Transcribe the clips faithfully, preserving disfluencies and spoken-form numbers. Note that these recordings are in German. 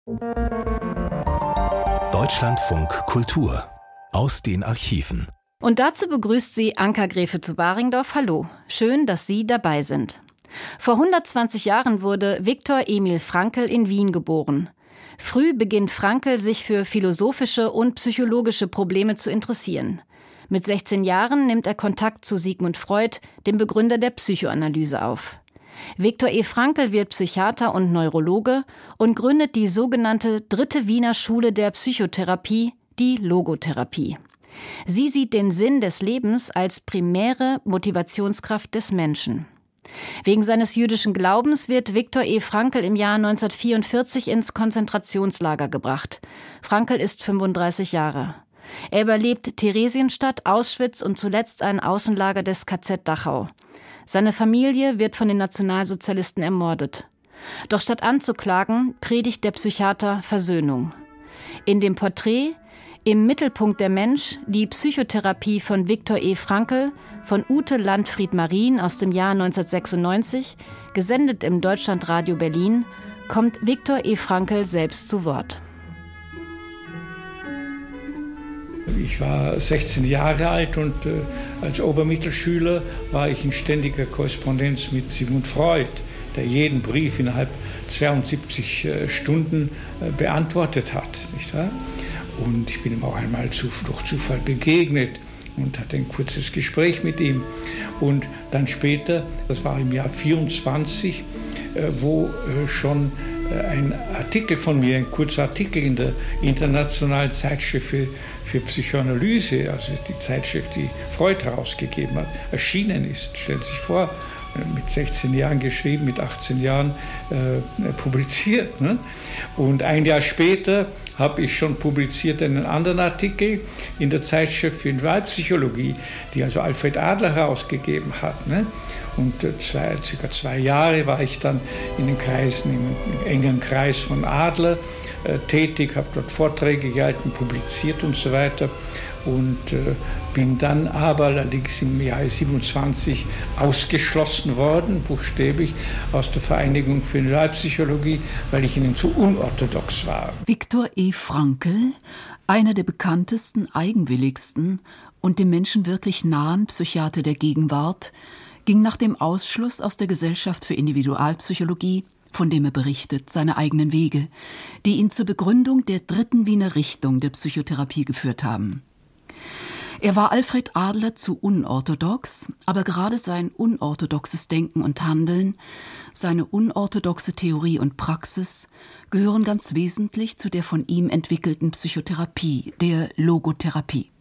Deutschlandfunk Kultur aus den Archiven. Und dazu begrüßt sie Anka Gräfe zu Baringdorf. Hallo, schön, dass Sie dabei sind. Vor hundertzwanzig Jahren wurde Viktor Emil Frankl in Wien geboren. Früh beginnt Frankl, sich für philosophische und psychologische Probleme zu interessieren. Mit sechzehn Jahren nimmt er Kontakt zu Sigmund Freud, dem Begründer der Psychoanalyse, auf. Viktor E. Frankl wird Psychiater und Neurologe und gründet die sogenannte Dritte Wiener Schule der Psychotherapie, die Logotherapie. Sie sieht den Sinn des Lebens als primäre Motivationskraft des Menschen. Wegen seines jüdischen Glaubens wird Viktor E. Frankl im Jahr neunzehnhundertvierundvierzig ins Konzentrationslager gebracht. Frankl ist fünfunddreißig Jahre. Er überlebt Theresienstadt, Auschwitz und zuletzt ein Außenlager des K Z Dachau. Seine Familie wird von den Nationalsozialisten ermordet. Doch statt anzuklagen, predigt der Psychiater Versöhnung. In dem Porträt Im Mittelpunkt der Mensch, die Psychotherapie von Viktor E. Frankl von Ute Landfried-Marien aus dem Jahr neunzehnhundertsechsundneunzig, gesendet im Deutschlandradio Berlin, kommt Viktor E. Frankl selbst zu Wort. Ich war sechzehn Jahre alt und äh, als Obermittelschüler war ich in ständiger Korrespondenz mit Sigmund Freud, der jeden Brief innerhalb zweiundsiebzig äh, Stunden äh, beantwortet hat, nicht wahr? Und ich bin ihm auch einmal zu, durch Zufall begegnet und hatte ein kurzes Gespräch mit ihm. Und dann später, das war im Jahr vierundzwanzig, äh, wo äh, schon äh, ein Artikel von mir, ein kurzer Artikel in der Internationalen Zeitschrift für, für Psychoanalyse, also die Zeitschrift, die Freud herausgegeben hat, erschienen ist. Stellen Sie sich vor, mit sechzehn Jahren geschrieben, mit achtzehn Jahren äh, publiziert. Ne? Und ein Jahr später habe ich schon publiziert einen anderen Artikel in der Zeitschrift für Individualpsychologie, die also Alfred Adler herausgegeben hat. Ne? Und äh, zwei, circa zwei Jahre war ich dann in den Kreisen, im engen Kreis von Adler äh, tätig, habe dort Vorträge gehalten, publiziert und so weiter. Und äh, bin dann aber allerdings im Jahr siebenundzwanzig ausgeschlossen worden, buchstäblich, aus der Vereinigung für Individualpsychologie, weil ich ihnen zu unorthodox war. Viktor E. Frankl, einer der bekanntesten, eigenwilligsten und dem Menschen wirklich nahen Psychiater der Gegenwart, ging nach dem Ausschluss aus der Gesellschaft für Individualpsychologie, von dem er berichtet, seine eigenen Wege, die ihn zur Begründung der dritten Wiener Richtung der Psychotherapie geführt haben. Er war Alfred Adler zu unorthodox, aber gerade sein unorthodoxes Denken und Handeln, seine unorthodoxe Theorie und Praxis gehören ganz wesentlich zu der von ihm entwickelten Psychotherapie, der Logotherapie.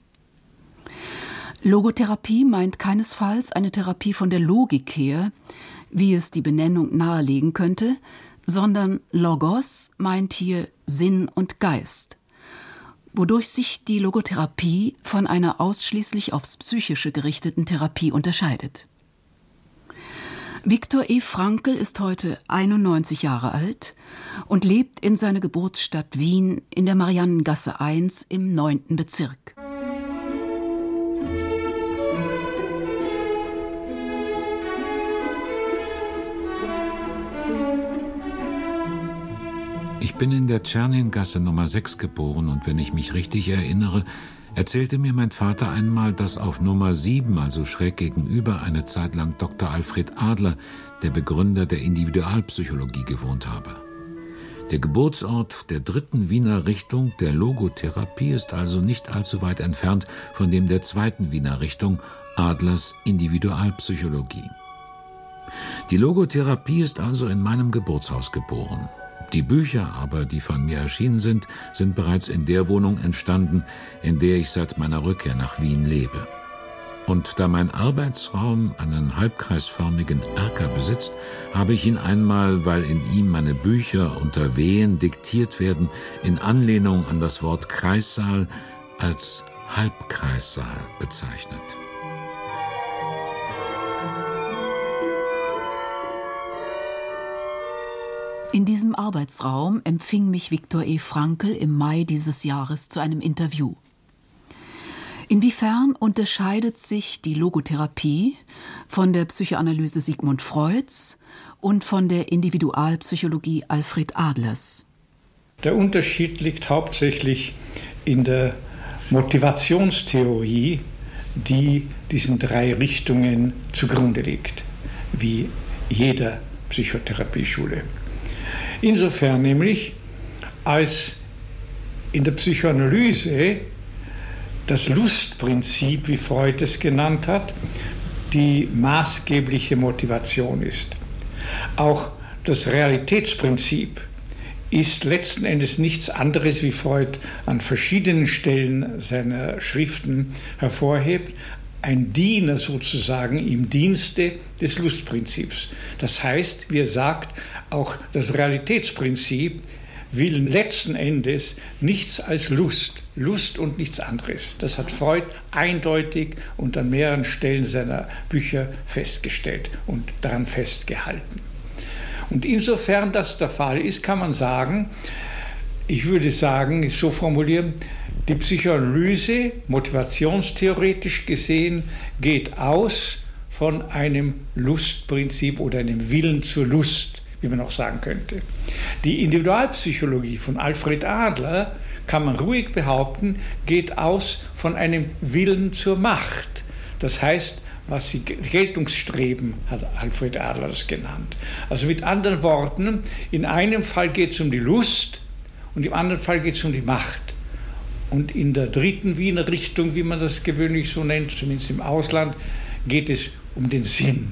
Logotherapie meint keinesfalls eine Therapie von der Logik her, wie es die Benennung nahelegen könnte, sondern Logos meint hier Sinn und Geist, wodurch sich die Logotherapie von einer ausschließlich aufs Psychische gerichteten Therapie unterscheidet. Viktor E. Frankl ist heute einundneunzig Jahre alt und lebt in seiner Geburtsstadt Wien in der Mariannengasse eins im neunten Bezirk. Ich bin in der Tscherningasse Nummer sechs geboren und wenn ich mich richtig erinnere, erzählte mir mein Vater einmal, dass auf Nummer sieben, also schräg gegenüber, eine Zeit lang Doktor Alfred Adler, der Begründer der Individualpsychologie, gewohnt habe. Der Geburtsort der dritten Wiener Richtung der Logotherapie ist also nicht allzu weit entfernt von dem der zweiten Wiener Richtung, Adlers Individualpsychologie. Die Logotherapie ist also in meinem Geburtshaus geboren. Die Bücher aber, die von mir erschienen sind, sind bereits in der Wohnung entstanden, in der ich seit meiner Rückkehr nach Wien lebe. Und da mein Arbeitsraum einen halbkreisförmigen Erker besitzt, habe ich ihn einmal, weil in ihm meine Bücher unter Wehen diktiert werden, in Anlehnung an das Wort Kreissaal als Halbkreissaal bezeichnet. In diesem Arbeitsraum empfing mich Viktor E. Frankl im Mai dieses Jahres zu einem Interview. Inwiefern unterscheidet sich die Logotherapie von der Psychoanalyse Sigmund Freuds und von der Individualpsychologie Alfred Adlers? Der Unterschied liegt hauptsächlich in der Motivationstheorie, die diesen drei Richtungen zugrunde liegt, wie jeder Psychotherapieschule. Insofern nämlich, als in der Psychoanalyse das Lustprinzip, wie Freud es genannt hat, die maßgebliche Motivation ist. Auch das Realitätsprinzip ist letzten Endes nichts anderes, wie Freud an verschiedenen Stellen seiner Schriften hervorhebt, ein Diener sozusagen im Dienste des Lustprinzips. Das heißt, wie er sagt, auch das Realitätsprinzip will letzten Endes nichts als Lust, Lust und nichts anderes. Das hat Freud eindeutig und an mehreren Stellen seiner Bücher festgestellt und daran festgehalten. Und insofern das der Fall ist, kann man sagen, ich würde sagen, es so formulieren, die Psychoanalyse, motivationstheoretisch gesehen, geht aus von einem Lustprinzip oder einem Willen zur Lust, wie man auch sagen könnte. Die Individualpsychologie von Alfred Adler, kann man ruhig behaupten, geht aus von einem Willen zur Macht. Das heißt, was sie Geltungsstreben, hat Alfred Adler das genannt. Also mit anderen Worten, in einem Fall geht es um die Lust und im anderen Fall geht es um die Macht. Und in der dritten Wiener Richtung, wie man das gewöhnlich so nennt, zumindest im Ausland, geht es um den Sinn.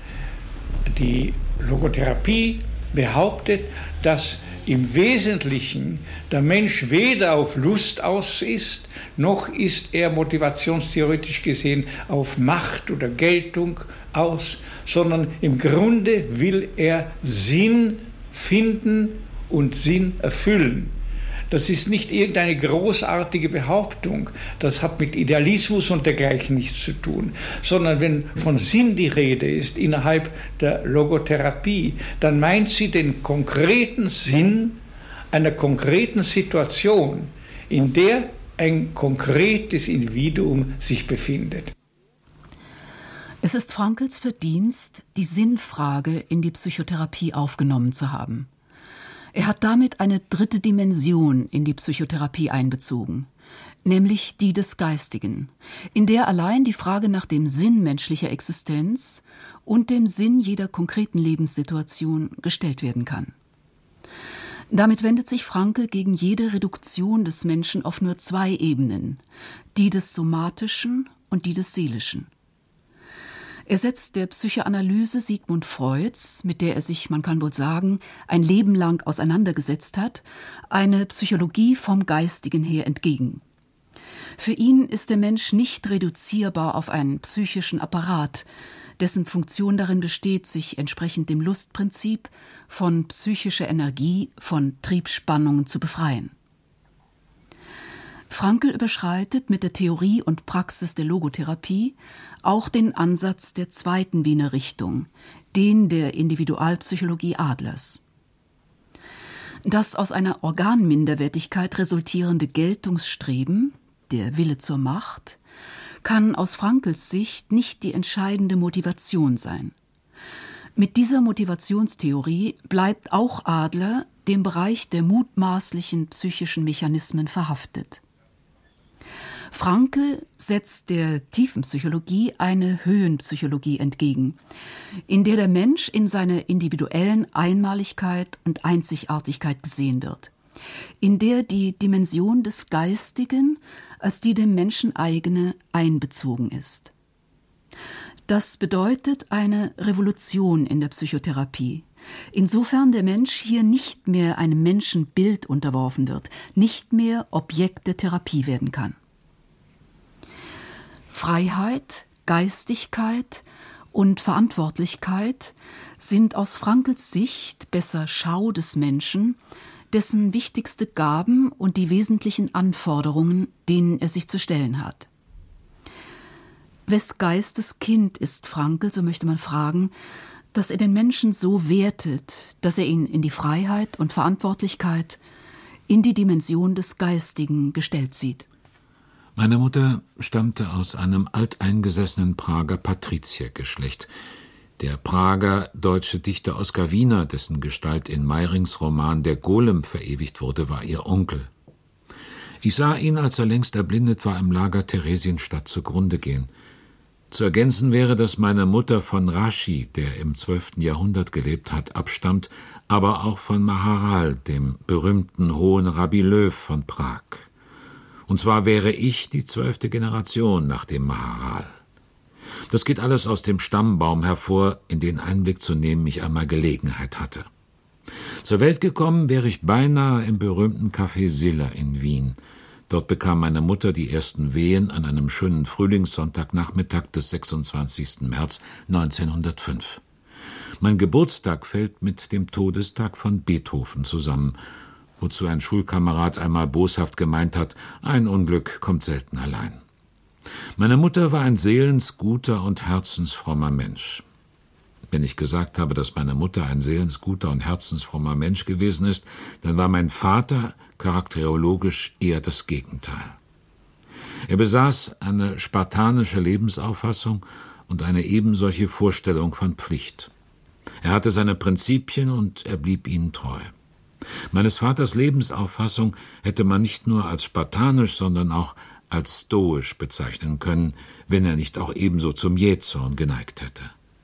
Die Logotherapie behauptet, dass im Wesentlichen der Mensch weder auf Lust aus ist, noch ist er motivationstheoretisch gesehen auf Macht oder Geltung aus, sondern im Grunde will er Sinn finden und Sinn erfüllen. Das ist nicht irgendeine großartige Behauptung, das hat mit Idealismus und dergleichen nichts zu tun, sondern wenn von Sinn die Rede ist innerhalb der Logotherapie, dann meint sie den konkreten Sinn einer konkreten Situation, in der ein konkretes Individuum sich befindet. Es ist Frankls Verdienst, die Sinnfrage in die Psychotherapie aufgenommen zu haben. Er hat damit eine dritte Dimension in die Psychotherapie einbezogen, nämlich die des Geistigen, in der allein die Frage nach dem Sinn menschlicher Existenz und dem Sinn jeder konkreten Lebenssituation gestellt werden kann. Damit wendet sich Frankl gegen jede Reduktion des Menschen auf nur zwei Ebenen, die des Somatischen und die des Seelischen. Er setzt der Psychoanalyse Sigmund Freuds, mit der er sich, man kann wohl sagen, ein Leben lang auseinandergesetzt hat, eine Psychologie vom Geistigen her entgegen. Für ihn ist der Mensch nicht reduzierbar auf einen psychischen Apparat, dessen Funktion darin besteht, sich entsprechend dem Lustprinzip von psychischer Energie, von Triebspannungen zu befreien. Frankl überschreitet mit der Theorie und Praxis der Logotherapie auch den Ansatz der zweiten Wiener Richtung, den der Individualpsychologie Adlers. Das aus einer Organminderwertigkeit resultierende Geltungsstreben, der Wille zur Macht, kann aus Frankls Sicht nicht die entscheidende Motivation sein. Mit dieser Motivationstheorie bleibt auch Adler dem Bereich der mutmaßlichen psychischen Mechanismen verhaftet. Frankl setzt der Tiefenpsychologie eine Höhenpsychologie entgegen, in der der Mensch in seiner individuellen Einmaligkeit und Einzigartigkeit gesehen wird, in der die Dimension des Geistigen als die dem Menschen eigene einbezogen ist. Das bedeutet eine Revolution in der Psychotherapie, insofern der Mensch hier nicht mehr einem Menschenbild unterworfen wird, nicht mehr Objekt der Therapie werden kann. Freiheit, Geistigkeit und Verantwortlichkeit sind aus Frankls Sicht besser Schau des Menschen, dessen wichtigste Gaben und die wesentlichen Anforderungen, denen er sich zu stellen hat. Wes Geistes Kind ist Frankl, so möchte man fragen, dass er den Menschen so wertet, dass er ihn in die Freiheit und Verantwortlichkeit, in die Dimension des Geistigen gestellt sieht. Meine Mutter stammte aus einem alteingesessenen Prager Patriziergeschlecht. Der Prager deutsche Dichter Oskar Wiener, dessen Gestalt in Meyrings Roman Der Golem verewigt wurde, war ihr Onkel. Ich sah ihn, als er längst erblindet war, im Lager Theresienstadt zugrunde gehen. Zu ergänzen wäre, dass meine Mutter von Rashi, der im zwölften Jahrhundert gelebt hat, abstammt, aber auch von Maharal, dem berühmten hohen Rabbi Löw von Prag. Und zwar wäre ich die zwölfte Generation nach dem Maharal. Das geht alles aus dem Stammbaum hervor, in den Einblick zu nehmen ich einmal Gelegenheit hatte. Zur Welt gekommen wäre ich beinahe im berühmten Café Silla in Wien. Dort bekam meine Mutter die ersten Wehen an einem schönen Frühlingssonntagnachmittag des sechsundzwanzigsten März neunzehnhundertfünf. Mein Geburtstag fällt mit dem Todestag von Beethoven zusammen, wozu ein Schulkamerad einmal boshaft gemeint hat, ein Unglück kommt selten allein. Meine Mutter war ein seelensguter und herzensfrommer Mensch. Wenn ich gesagt habe, dass meine Mutter ein seelensguter und herzensfrommer Mensch gewesen ist, dann war mein Vater charakterologisch eher das Gegenteil. Er besaß eine spartanische Lebensauffassung und eine ebensolche Vorstellung von Pflicht. Er hatte seine Prinzipien und er blieb ihnen treu. Meines Vaters Lebensauffassung hätte man nicht nur als spartanisch, sondern auch als stoisch bezeichnen können, wenn er nicht auch ebenso zum Jähzorn geneigt hätte.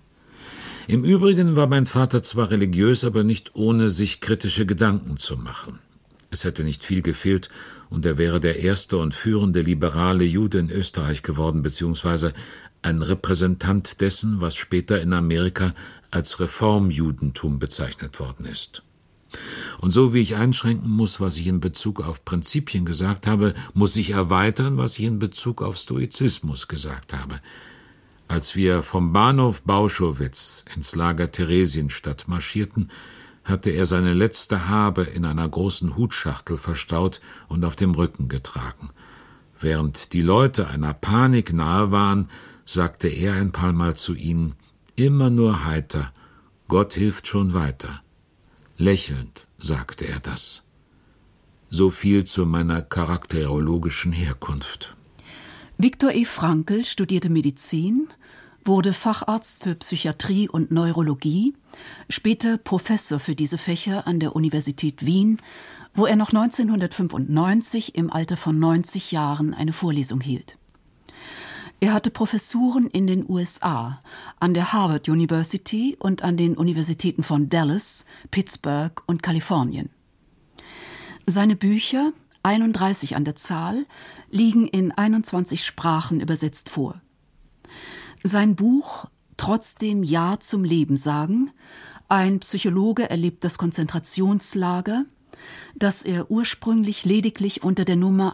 Im Übrigen war mein Vater zwar religiös, aber nicht ohne sich kritische Gedanken zu machen. Es hätte nicht viel gefehlt, und er wäre der erste und führende liberale Jude in Österreich geworden, beziehungsweise ein Repräsentant dessen, was später in Amerika als Reformjudentum bezeichnet worden ist. Und so wie ich einschränken muss, was ich in Bezug auf Prinzipien gesagt habe, muss ich erweitern, was ich in Bezug auf Stoizismus gesagt habe. Als wir vom Bahnhof Bauschowitz ins Lager Theresienstadt marschierten, hatte er seine letzte Habe in einer großen Hutschachtel verstaut und auf dem Rücken getragen. Während die Leute einer Panik nahe waren, sagte er ein paar Mal zu ihnen, immer nur heiter, Gott hilft schon weiter. Lächelnd sagte er das. So viel zu meiner charakterologischen Herkunft. Viktor E. Frankl studierte Medizin, wurde Facharzt für Psychiatrie und Neurologie, später Professor für diese Fächer an der Universität Wien, wo er noch neunzehnhundertfünfundneunzig im Alter von neunzig Jahren eine Vorlesung hielt. Er hatte Professuren in den U S A, an der Harvard University und an den Universitäten von Dallas, Pittsburgh und Kalifornien. Seine Bücher, einunddreißig an der Zahl, liegen in einundzwanzig Sprachen übersetzt vor. Sein Buch »Trotzdem Ja zum Leben sagen« Ein Psychologe erlebt das Konzentrationslager, das er ursprünglich lediglich unter der Nummer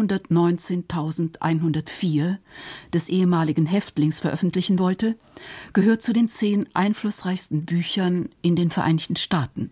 hundertneunzehntausendeinhundertvier des ehemaligen Häftlings veröffentlichen wollte, gehört zu den zehn einflussreichsten Büchern in den Vereinigten Staaten.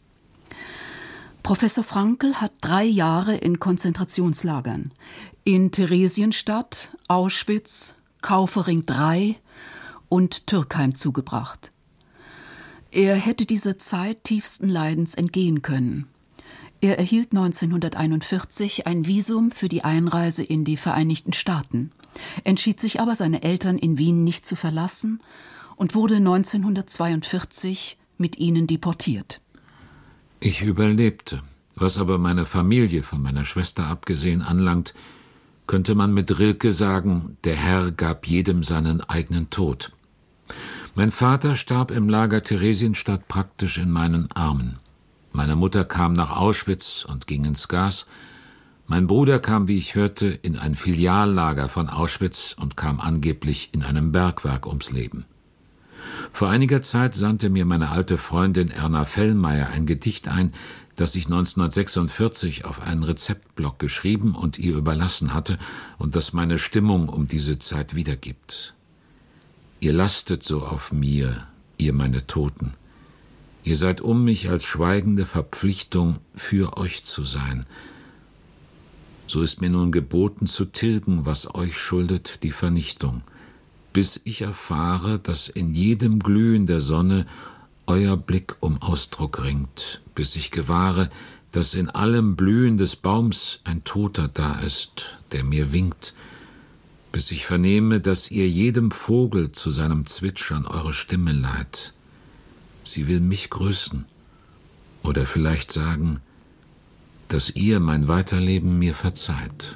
Professor Frankl hat drei Jahre in Konzentrationslagern in Theresienstadt, Auschwitz, Kaufering drei und Türkheim zugebracht. Er hätte dieser Zeit tiefsten Leidens entgehen können. Er erhielt neunzehnhunderteinundvierzig ein Visum für die Einreise in die Vereinigten Staaten, entschied sich aber, seine Eltern in Wien nicht zu verlassen und wurde neunzehnhundertzweiundvierzig mit ihnen deportiert. Ich überlebte. Was aber meine Familie, von meiner Schwester abgesehen, anlangt, könnte man mit Rilke sagen, der Herr gab jedem seinen eigenen Tod. Mein Vater starb im Lager Theresienstadt praktisch in meinen Armen. Meine Mutter kam nach Auschwitz und ging ins Gas. Mein Bruder kam, wie ich hörte, in ein Filiallager von Auschwitz und kam angeblich in einem Bergwerk ums Leben. Vor einiger Zeit sandte mir meine alte Freundin Erna Fellmeier ein Gedicht ein, das ich neunzehnhundertsechsundvierzig auf einen Rezeptblock geschrieben und ihr überlassen hatte und das meine Stimmung um diese Zeit wiedergibt. Ihr lastet so auf mir, ihr meine Toten. Ihr seid um mich als schweigende Verpflichtung, für euch zu sein. So ist mir nun geboten zu tilgen, was euch schuldet, die Vernichtung, bis ich erfahre, dass in jedem Glühen der Sonne euer Blick um Ausdruck ringt, bis ich gewahre, dass in allem Blühen des Baums ein Toter da ist, der mir winkt, bis ich vernehme, dass ihr jedem Vogel zu seinem Zwitschern eure Stimme leiht. Sie will mich grüßen oder vielleicht sagen, dass ihr mein Weiterleben mir verzeiht.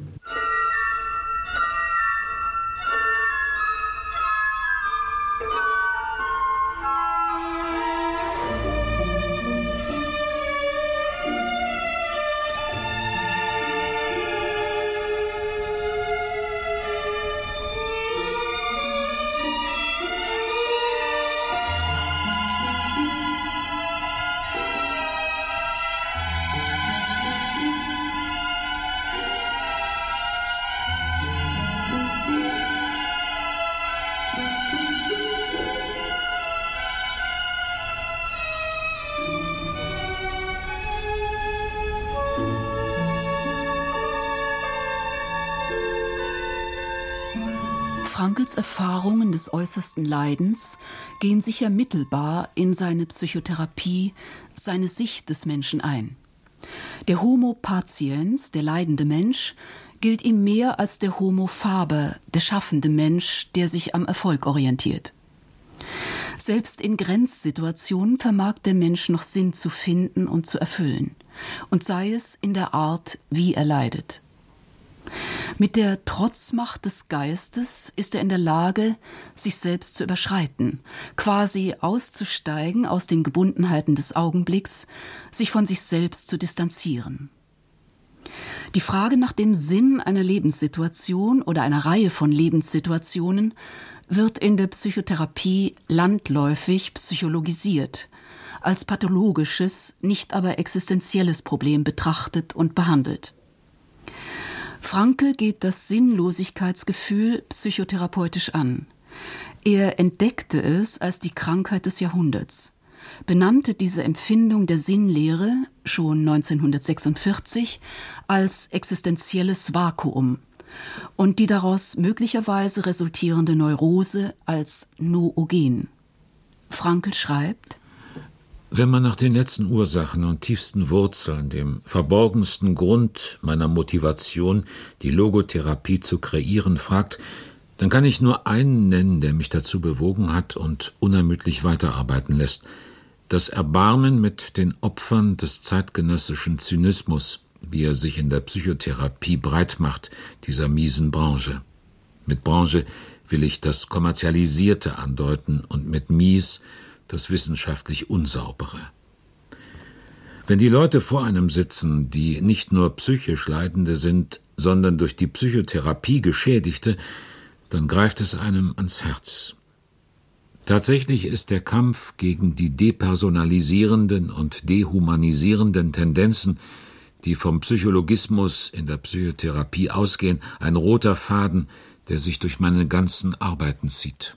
Frankls Erfahrungen des äußersten Leidens gehen sicher mittelbar in seine Psychotherapie, seine Sicht des Menschen ein. Der Homo patiens, der leidende Mensch, gilt ihm mehr als der Homo faber, der schaffende Mensch, der sich am Erfolg orientiert. Selbst in Grenzsituationen vermag der Mensch noch Sinn zu finden und zu erfüllen, und sei es in der Art, wie er leidet. Mit der Trotzmacht des Geistes ist er in der Lage, sich selbst zu überschreiten, quasi auszusteigen aus den Gebundenheiten des Augenblicks, sich von sich selbst zu distanzieren. Die Frage nach dem Sinn einer Lebenssituation oder einer Reihe von Lebenssituationen wird in der Psychotherapie landläufig psychologisiert, als pathologisches, nicht aber existenzielles Problem betrachtet und behandelt. Frankl geht das Sinnlosigkeitsgefühl psychotherapeutisch an. Er entdeckte es als die Krankheit des Jahrhunderts, benannte diese Empfindung der Sinnlehre schon neunzehnhundertsechsundvierzig als existenzielles Vakuum und die daraus möglicherweise resultierende Neurose als Noogen. Frankl schreibt: Wenn man nach den letzten Ursachen und tiefsten Wurzeln, dem verborgensten Grund meiner Motivation, die Logotherapie zu kreieren, fragt, dann kann ich nur einen nennen, der mich dazu bewogen hat und unermüdlich weiterarbeiten lässt: das Erbarmen mit den Opfern des zeitgenössischen Zynismus, wie er sich in der Psychotherapie breit macht, dieser miesen Branche. Mit Branche will ich das Kommerzialisierte andeuten und mit mies das wissenschaftlich Unsaubere. Wenn die Leute vor einem sitzen, die nicht nur psychisch Leidende sind, sondern durch die Psychotherapie Geschädigte, dann greift es einem ans Herz. Tatsächlich ist der Kampf gegen die depersonalisierenden und dehumanisierenden Tendenzen, die vom Psychologismus in der Psychotherapie ausgehen, ein roter Faden, der sich durch meine ganzen Arbeiten zieht.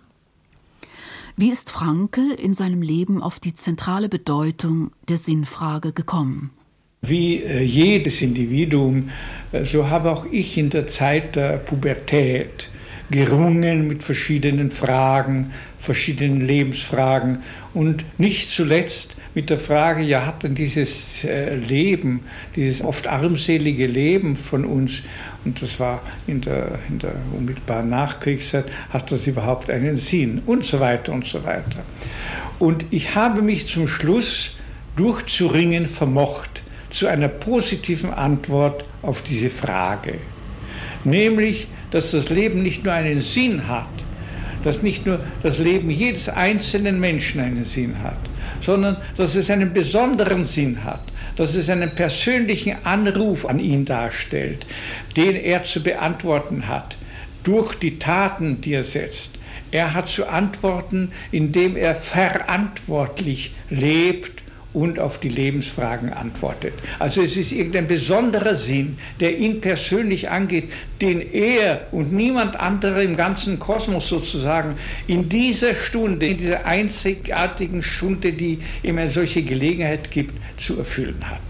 Wie ist Frankl in seinem Leben auf die zentrale Bedeutung der Sinnfrage gekommen? Wie äh, jedes Individuum, äh, so habe auch ich in der Zeit der Pubertät gerungen mit verschiedenen Fragen, verschiedenen Lebensfragen und nicht zuletzt mit der Frage, ja, hat denn dieses äh, Leben, dieses oft armselige Leben von uns, und das war in der, in der unmittelbaren Nachkriegszeit, hat das überhaupt einen Sinn und so weiter und so weiter. Und ich habe mich zum Schluss durchzuringen vermocht zu einer positiven Antwort auf diese Frage. Nämlich, dass das Leben nicht nur einen Sinn hat, dass nicht nur das Leben jedes einzelnen Menschen einen Sinn hat, sondern dass es einen besonderen Sinn hat, dass es einen persönlichen Anruf an ihn darstellt, den er zu beantworten hat, durch die Taten, die er setzt. Er hat zu antworten, indem er verantwortlich lebt und auf die Lebensfragen antwortet. Also es ist irgendein besonderer Sinn, der ihn persönlich angeht, den er und niemand anderer im ganzen Kosmos sozusagen in dieser Stunde, in dieser einzigartigen Stunde, die ihm eine solche Gelegenheit gibt, zu erfüllen hat.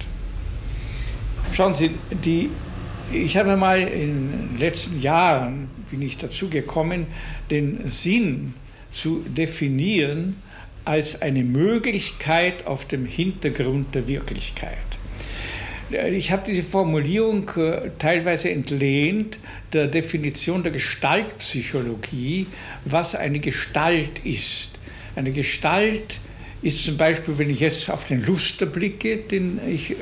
Schauen Sie, die, ich habe mal in den letzten Jahren, bin ich dazu gekommen, den Sinn zu definieren als eine Möglichkeit auf dem Hintergrund der Wirklichkeit. Ich habe diese Formulierung äh, teilweise entlehnt der Definition der Gestaltpsychologie, was eine Gestalt ist. Eine Gestalt ist zum Beispiel, wenn ich jetzt auf den Luster blicke, den ich äh,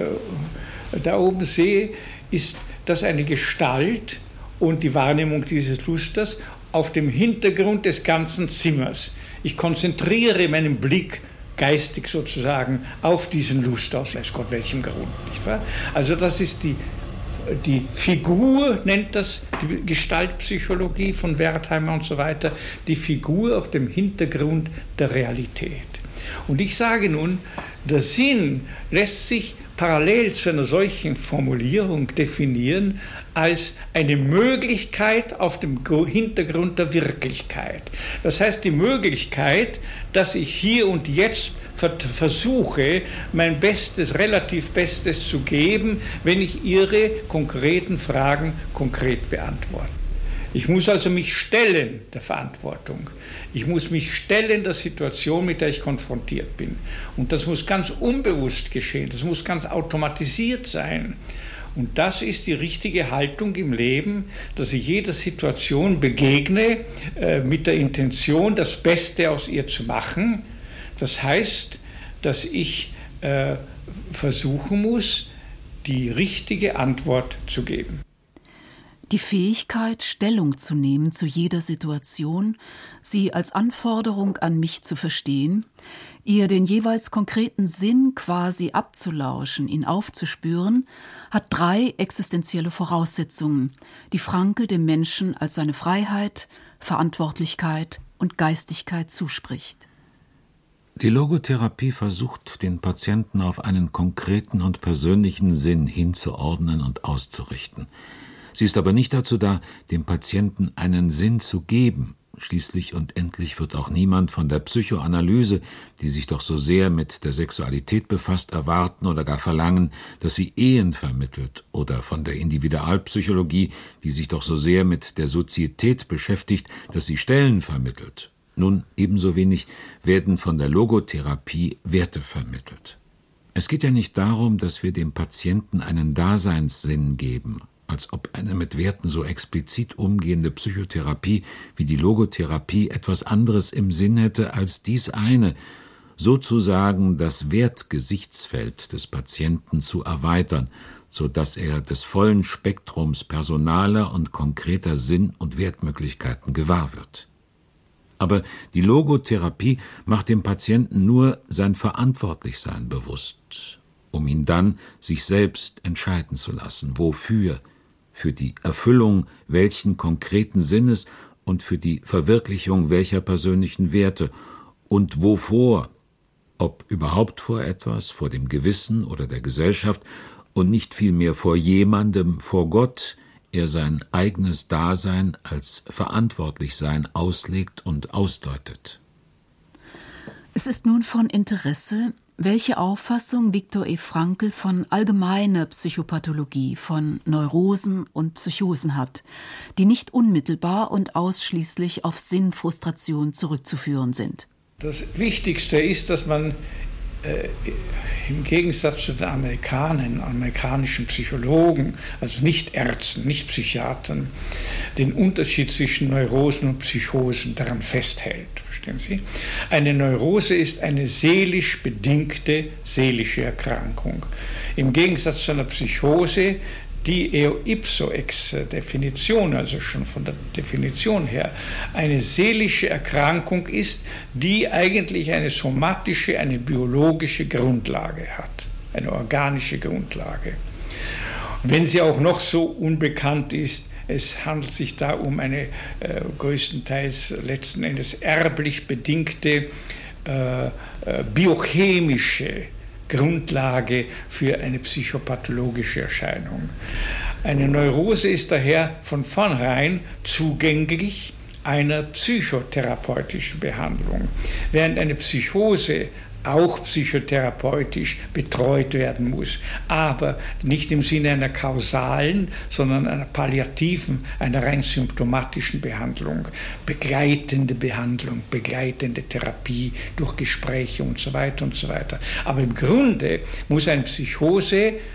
da oben sehe, ist das eine Gestalt und die Wahrnehmung dieses Lusters auf dem Hintergrund des ganzen Zimmers. Ich konzentriere meinen Blick geistig sozusagen auf diesen Luster, aus weiß Gott welchem Grund, nicht wahr? Also das ist die, die Figur, nennt das die Gestaltpsychologie von Wertheimer und so weiter, die Figur auf dem Hintergrund der Realität. Und ich sage nun, der Sinn lässt sich parallel zu einer solchen Formulierung definieren als eine Möglichkeit auf dem Hintergrund der Wirklichkeit. Das heißt, die Möglichkeit, dass ich hier und jetzt versuche, mein Bestes, relativ Bestes zu geben, wenn ich Ihre konkreten Fragen konkret beantworte. Ich muss also mich stellen der Verantwortung. Ich muss mich stellen der Situation, mit der ich konfrontiert bin. Und das muss ganz unbewusst geschehen, das muss ganz automatisiert sein. Und das ist die richtige Haltung im Leben, dass ich jeder Situation begegne äh, mit der Intention, das Beste aus ihr zu machen. Das heißt, dass ich äh, versuchen muss, die richtige Antwort zu geben. Die Fähigkeit, Stellung zu nehmen zu jeder Situation, sie als Anforderung an mich zu verstehen, ihr den jeweils konkreten Sinn quasi abzulauschen, ihn aufzuspüren, hat drei existenzielle Voraussetzungen, die Frankl dem Menschen als seine Freiheit, Verantwortlichkeit und Geistigkeit zuspricht. Die Logotherapie versucht, den Patienten auf einen konkreten und persönlichen Sinn hinzuordnen und auszurichten. Sie ist aber nicht dazu da, dem Patienten einen Sinn zu geben. Schließlich und endlich wird auch niemand von der Psychoanalyse, die sich doch so sehr mit der Sexualität befasst, erwarten oder gar verlangen, dass sie Ehen vermittelt, oder von der Individualpsychologie, die sich doch so sehr mit der Sozietät beschäftigt, dass sie Stellen vermittelt. Nun, ebenso wenig werden von der Logotherapie Werte vermittelt. Es geht ja nicht darum, dass wir dem Patienten einen Daseinssinn geben, als ob eine mit Werten so explizit umgehende Psychotherapie wie die Logotherapie etwas anderes im Sinn hätte als dies eine, sozusagen das Wertgesichtsfeld des Patienten zu erweitern, so dass er des vollen Spektrums personaler und konkreter Sinn- und Wertmöglichkeiten gewahr wird. Aber die Logotherapie macht dem Patienten nur sein Verantwortlichsein bewusst, um ihn dann sich selbst entscheiden zu lassen, wofür, für die Erfüllung welchen konkreten Sinnes und für die Verwirklichung welcher persönlichen Werte und wovor, ob überhaupt vor etwas, vor dem Gewissen oder der Gesellschaft und nicht vielmehr vor jemandem, vor Gott, er sein eigenes Dasein als Verantwortlichsein auslegt und ausdeutet. Es ist nun von Interesse, welche Auffassung Viktor E. Frankl von allgemeiner Psychopathologie, von Neurosen und Psychosen hat, die nicht unmittelbar und ausschließlich auf Sinnfrustration zurückzuführen sind. Das Wichtigste ist, dass man äh, im Gegensatz zu den Amerikanern, amerikanischen Psychologen, also nicht Ärzten, nicht Psychiatern, den Unterschied zwischen Neurosen und Psychosen daran festhält. Verstehen Sie? Eine Neurose ist eine seelisch bedingte seelische Erkrankung. Im Gegensatz zu einer Psychose, die eo ipso ex Definition, also schon von der Definition her, eine seelische Erkrankung ist, die eigentlich eine somatische, eine biologische Grundlage hat, eine organische Grundlage. Und wenn sie auch noch so unbekannt ist, es handelt sich da um eine äh, größtenteils letzten Endes erblich bedingte äh, äh, biochemische Grundlage für eine psychopathologische Erscheinung. Eine Neurose ist daher von vornherein zugänglich einer psychotherapeutischen Behandlung, während eine Psychose auch psychotherapeutisch betreut werden muss, aber nicht im Sinne einer kausalen, sondern einer palliativen, einer rein symptomatischen Behandlung, begleitende Behandlung, begleitende Therapie durch Gespräche und so weiter und so weiter. Aber im Grunde muss eine Psychose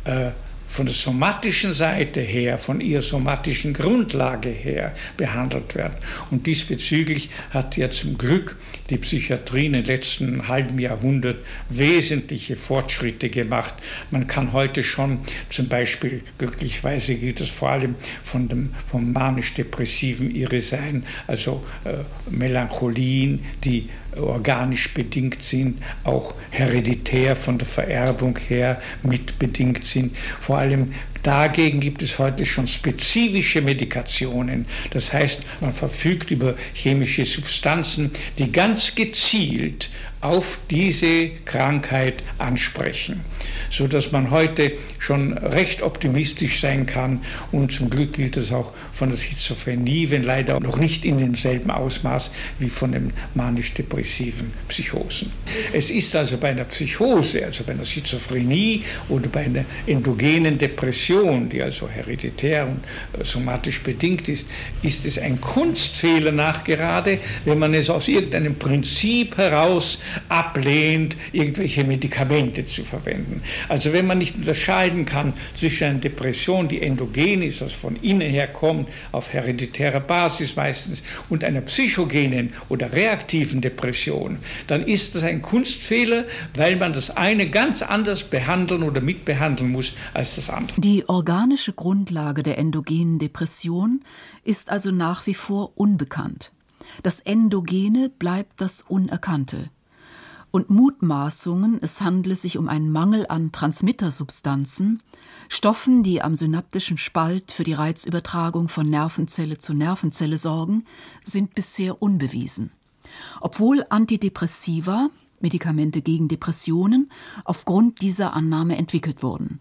äh, von der somatischen Seite her, von ihrer somatischen Grundlage her behandelt werden. Und diesbezüglich hat ja zum Glück die Psychiatrie in den letzten halben Jahrhundert wesentliche Fortschritte gemacht. Man kann heute schon zum Beispiel, glücklicherweise gilt das vor allem von dem, vom manisch-depressiven Irresein, also äh, Melancholien, die organisch bedingt sind, auch hereditär von der Vererbung her mitbedingt sind. Vor allem dagegen gibt es heute schon spezifische Medikationen. Das heißt, man verfügt über chemische Substanzen, die ganz gezielt auf diese Krankheit ansprechen, sodass man heute schon recht optimistisch sein kann. Und zum Glück gilt es auch von der Schizophrenie, wenn leider noch nicht in demselben Ausmaß wie von den manisch-depressiven Psychosen. Es ist also bei einer Psychose, also bei einer Schizophrenie oder bei einer endogenen Depression, die also hereditär und somatisch bedingt ist, ist es ein Kunstfehler nachgerade, wenn man es aus irgendeinem Prinzip heraus ablehnt, irgendwelche Medikamente zu verwenden. Also wenn man nicht unterscheiden kann zwischen einer Depression, die endogen ist, also von innen her kommt, auf hereditärer Basis meistens, und einer psychogenen oder reaktiven Depression, dann ist das ein Kunstfehler, weil man das eine ganz anders behandeln oder mitbehandeln muss als das andere. Die organische Grundlage der endogenen Depression ist also nach wie vor unbekannt. Das Endogene bleibt das Unerkannte. Und Mutmaßungen, es handle sich um einen Mangel an Transmittersubstanzen, Stoffen, die am synaptischen Spalt für die Reizübertragung von Nervenzelle zu Nervenzelle sorgen, sind bisher unbewiesen. Obwohl Antidepressiva, Medikamente gegen Depressionen, aufgrund dieser Annahme entwickelt wurden.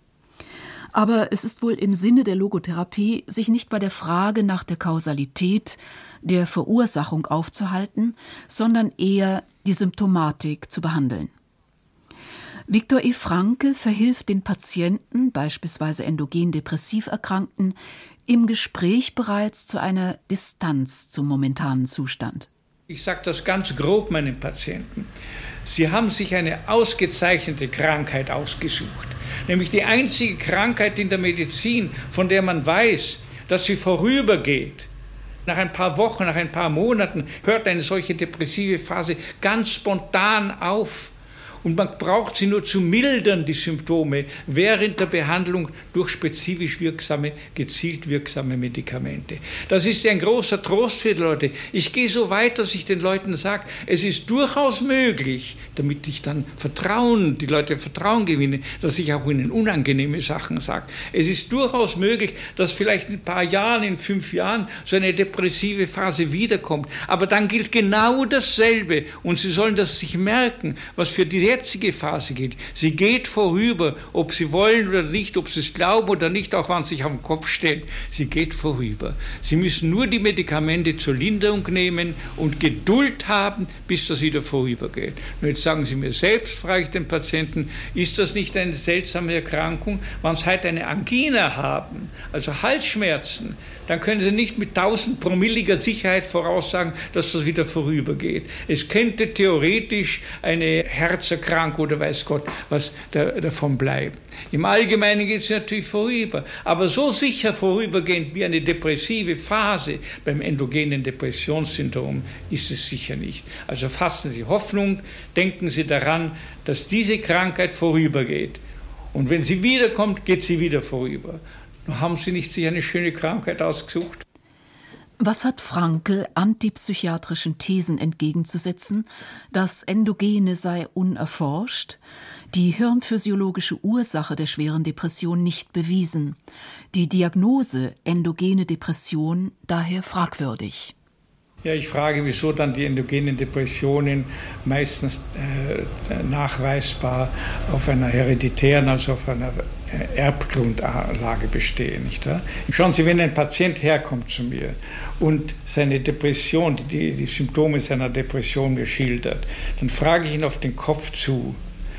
Aber es ist wohl im Sinne der Logotherapie, sich nicht bei der Frage nach der Kausalität, der Verursachung aufzuhalten, sondern eher die Symptomatik zu behandeln. Viktor E. Frankl verhilft den Patienten, beispielsweise endogen depressiv Erkrankten, im Gespräch bereits zu einer Distanz zum momentanen Zustand. Ich sage das ganz grob meinen Patienten. Sie haben sich eine ausgezeichnete Krankheit ausgesucht, nämlich die einzige Krankheit in der Medizin, von der man weiß, dass sie vorübergeht. Nach ein paar Wochen, nach ein paar Monaten hört eine solche depressive Phase ganz spontan auf. Und man braucht sie nur zu mildern, die Symptome, während der Behandlung durch spezifisch wirksame, gezielt wirksame Medikamente. Das ist ein großer Trost für die Leute. Ich gehe so weit, dass ich den Leuten sage, es ist durchaus möglich, damit ich dann Vertrauen, die Leute Vertrauen gewinne, dass ich auch ihnen unangenehme Sachen sage. Es ist durchaus möglich, dass vielleicht in ein paar Jahren, in fünf Jahren so eine depressive Phase wiederkommt. Aber dann gilt genau dasselbe. Und Sie sollen das sich merken, was für die jetzige Phase geht. Sie geht vorüber, ob Sie wollen oder nicht, ob Sie es glauben oder nicht, auch wenn Sie sich auf den Kopf stellen. Sie geht vorüber. Sie müssen nur die Medikamente zur Linderung nehmen und Geduld haben, bis das wieder vorübergeht. Und jetzt sagen Sie mir selbst, frage ich den Patienten, ist das nicht eine seltsame Erkrankung? Wenn Sie heute eine Angina haben, also Halsschmerzen, dann können Sie nicht mit tausendpromilliger Sicherheit voraussagen, dass das wieder vorübergeht. Es könnte theoretisch eine Herzerkrankung oder weiß Gott, was da, davon bleibt. Im Allgemeinen geht es natürlich vorüber, aber so sicher vorübergehend wie eine depressive Phase beim endogenen Depressionssyndrom ist es sicher nicht. Also fassen Sie Hoffnung, denken Sie daran, dass diese Krankheit vorübergeht. Und wenn sie wiederkommt, geht sie wieder vorüber. Haben Sie nicht sich eine schöne Krankheit ausgesucht? Was hat Frankl antipsychiatrischen Thesen entgegenzusetzen? Das Endogene sei unerforscht, die hirnphysiologische Ursache der schweren Depression nicht bewiesen, die Diagnose endogene Depression daher fragwürdig. Ja, ich frage, wieso dann die endogenen Depressionen meistens äh, nachweisbar auf einer hereditären, also auf einer äh, Erbgrundlage bestehen. Nicht wahr? Schauen Sie, wenn ein Patient herkommt zu mir und seine Depression, die, die Symptome seiner Depression mir schildert, dann frage ich ihn auf den Kopf zu,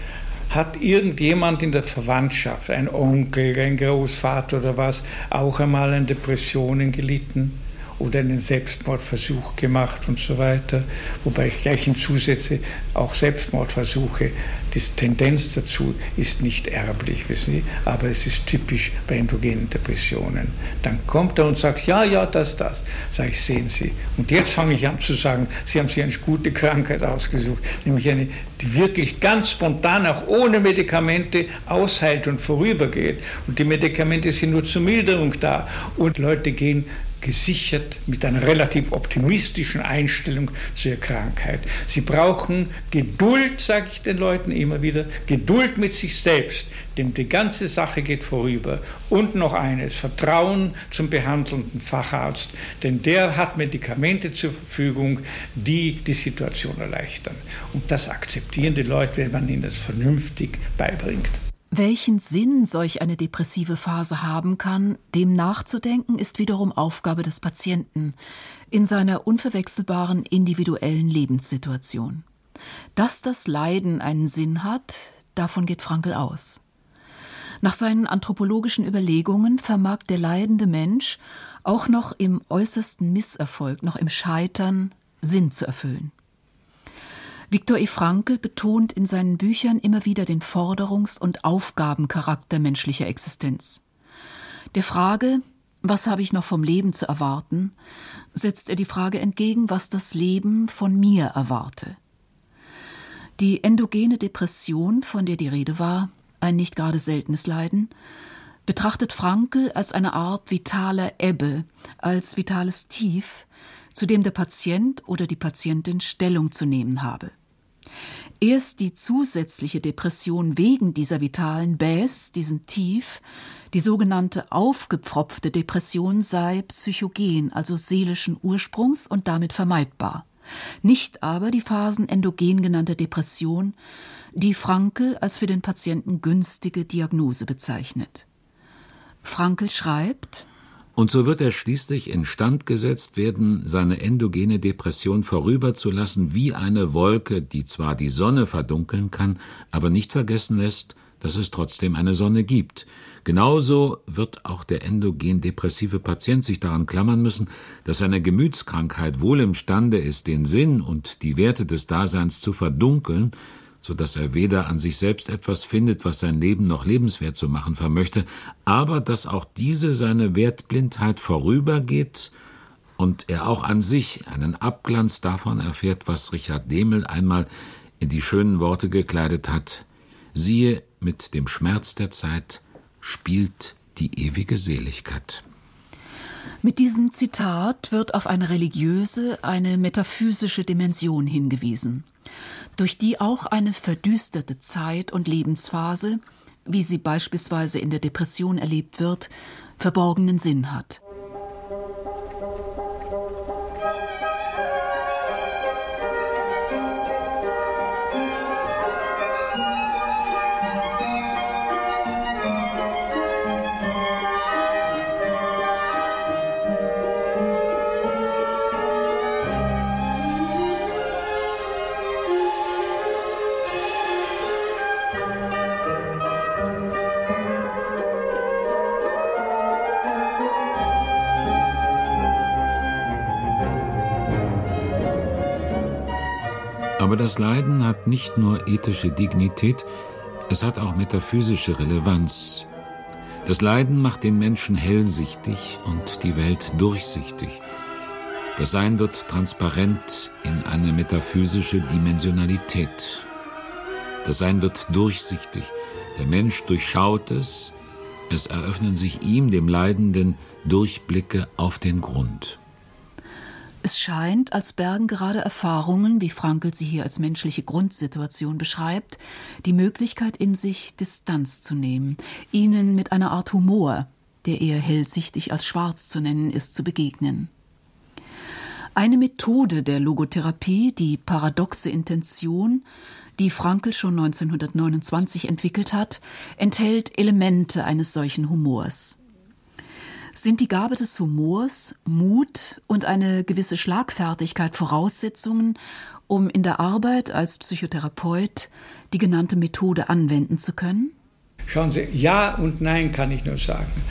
hat irgendjemand in der Verwandtschaft, ein Onkel, ein Großvater oder was, auch einmal an Depressionen gelitten? oder einen Selbstmordversuch gemacht und so weiter. Wobei ich gleich hinzusetze, auch Selbstmordversuche, die Tendenz dazu ist nicht erblich, wissen Sie, aber es ist typisch bei endogenen Depressionen. Dann kommt er und sagt, ja, ja, das, das. Sag ich, sehen Sie. Und jetzt fange ich an zu sagen, Sie haben sich eine gute Krankheit ausgesucht, nämlich eine, die wirklich ganz spontan, auch ohne Medikamente, ausheilt und vorübergeht. Und die Medikamente sind nur zur Milderung da. Und Leute gehen gesichert mit einer relativ optimistischen Einstellung zur Krankheit. Sie brauchen Geduld, sage ich den Leuten immer wieder, Geduld mit sich selbst, denn die ganze Sache geht vorüber. Und noch eines, Vertrauen zum behandelnden Facharzt, denn der hat Medikamente zur Verfügung, die die Situation erleichtern. Und das akzeptieren die Leute, wenn man ihnen das vernünftig beibringt. Welchen Sinn solch eine depressive Phase haben kann, dem nachzudenken, ist wiederum Aufgabe des Patienten in seiner unverwechselbaren individuellen Lebenssituation. Dass das Leiden einen Sinn hat, davon geht Frankl aus. Nach seinen anthropologischen Überlegungen vermag der leidende Mensch auch noch im äußersten Misserfolg, noch im Scheitern, Sinn zu erfüllen. Viktor E. Frankl betont in seinen Büchern immer wieder den Forderungs- und Aufgabencharakter menschlicher Existenz. Der Frage, was habe ich noch vom Leben zu erwarten, setzt er die Frage entgegen, was das Leben von mir erwarte. Die endogene Depression, von der die Rede war, ein nicht gerade seltenes Leiden, betrachtet Frankl als eine Art vitaler Ebbe, als vitales Tief, zu dem der Patient oder die Patientin Stellung zu nehmen habe. Erst die zusätzliche Depression wegen dieser vitalen Baisse, diesem Tief, die sogenannte aufgepfropfte Depression sei psychogen, also seelischen Ursprungs und damit vermeidbar. Nicht aber die Phasen endogen genannter Depression, die Frankl als für den Patienten günstige Diagnose bezeichnet. Frankl schreibt: Und so wird er schließlich instand gesetzt werden, seine endogene Depression vorüberzulassen wie eine Wolke, die zwar die Sonne verdunkeln kann, aber nicht vergessen lässt, dass es trotzdem eine Sonne gibt. Genauso wird auch der endogen depressive Patient sich daran klammern müssen, dass seine Gemütskrankheit wohl imstande ist, den Sinn und die Werte des Daseins zu verdunkeln, so dass er weder an sich selbst etwas findet, was sein Leben noch lebenswert zu machen vermöchte, aber dass auch diese seine Wertblindheit vorübergeht und er auch an sich einen Abglanz davon erfährt, was Richard Dehmel einmal in die schönen Worte gekleidet hat: Siehe, mit dem Schmerz der Zeit spielt die ewige Seligkeit. Mit diesem Zitat wird auf eine religiöse, eine metaphysische Dimension hingewiesen, durch die auch eine verdüsterte Zeit und Lebensphase, wie sie beispielsweise in der Depression erlebt wird, verborgenen Sinn hat. Aber das Leiden hat nicht nur ethische Dignität, es hat auch metaphysische Relevanz. Das Leiden macht den Menschen hellsichtig und die Welt durchsichtig. Das Sein wird transparent in eine metaphysische Dimensionalität. Das Sein wird durchsichtig. Der Mensch durchschaut es. Es eröffnen sich ihm, dem Leidenden, Durchblicke auf den Grund. Es scheint, als bergen gerade Erfahrungen, wie Frankl sie hier als menschliche Grundsituation beschreibt, die Möglichkeit in sich, Distanz zu nehmen, ihnen mit einer Art Humor, der eher hellsichtig als schwarz zu nennen ist, zu begegnen. Eine Methode der Logotherapie, die paradoxe Intention, die Frankl schon neunzehnhundertneunundzwanzig entwickelt hat, enthält Elemente eines solchen Humors. Sind die Gabe des Humors, Mut und eine gewisse Schlagfertigkeit Voraussetzungen, um in der Arbeit als Psychotherapeut die genannte Methode anwenden zu können? Schauen Sie, ja und nein kann ich nur sagen.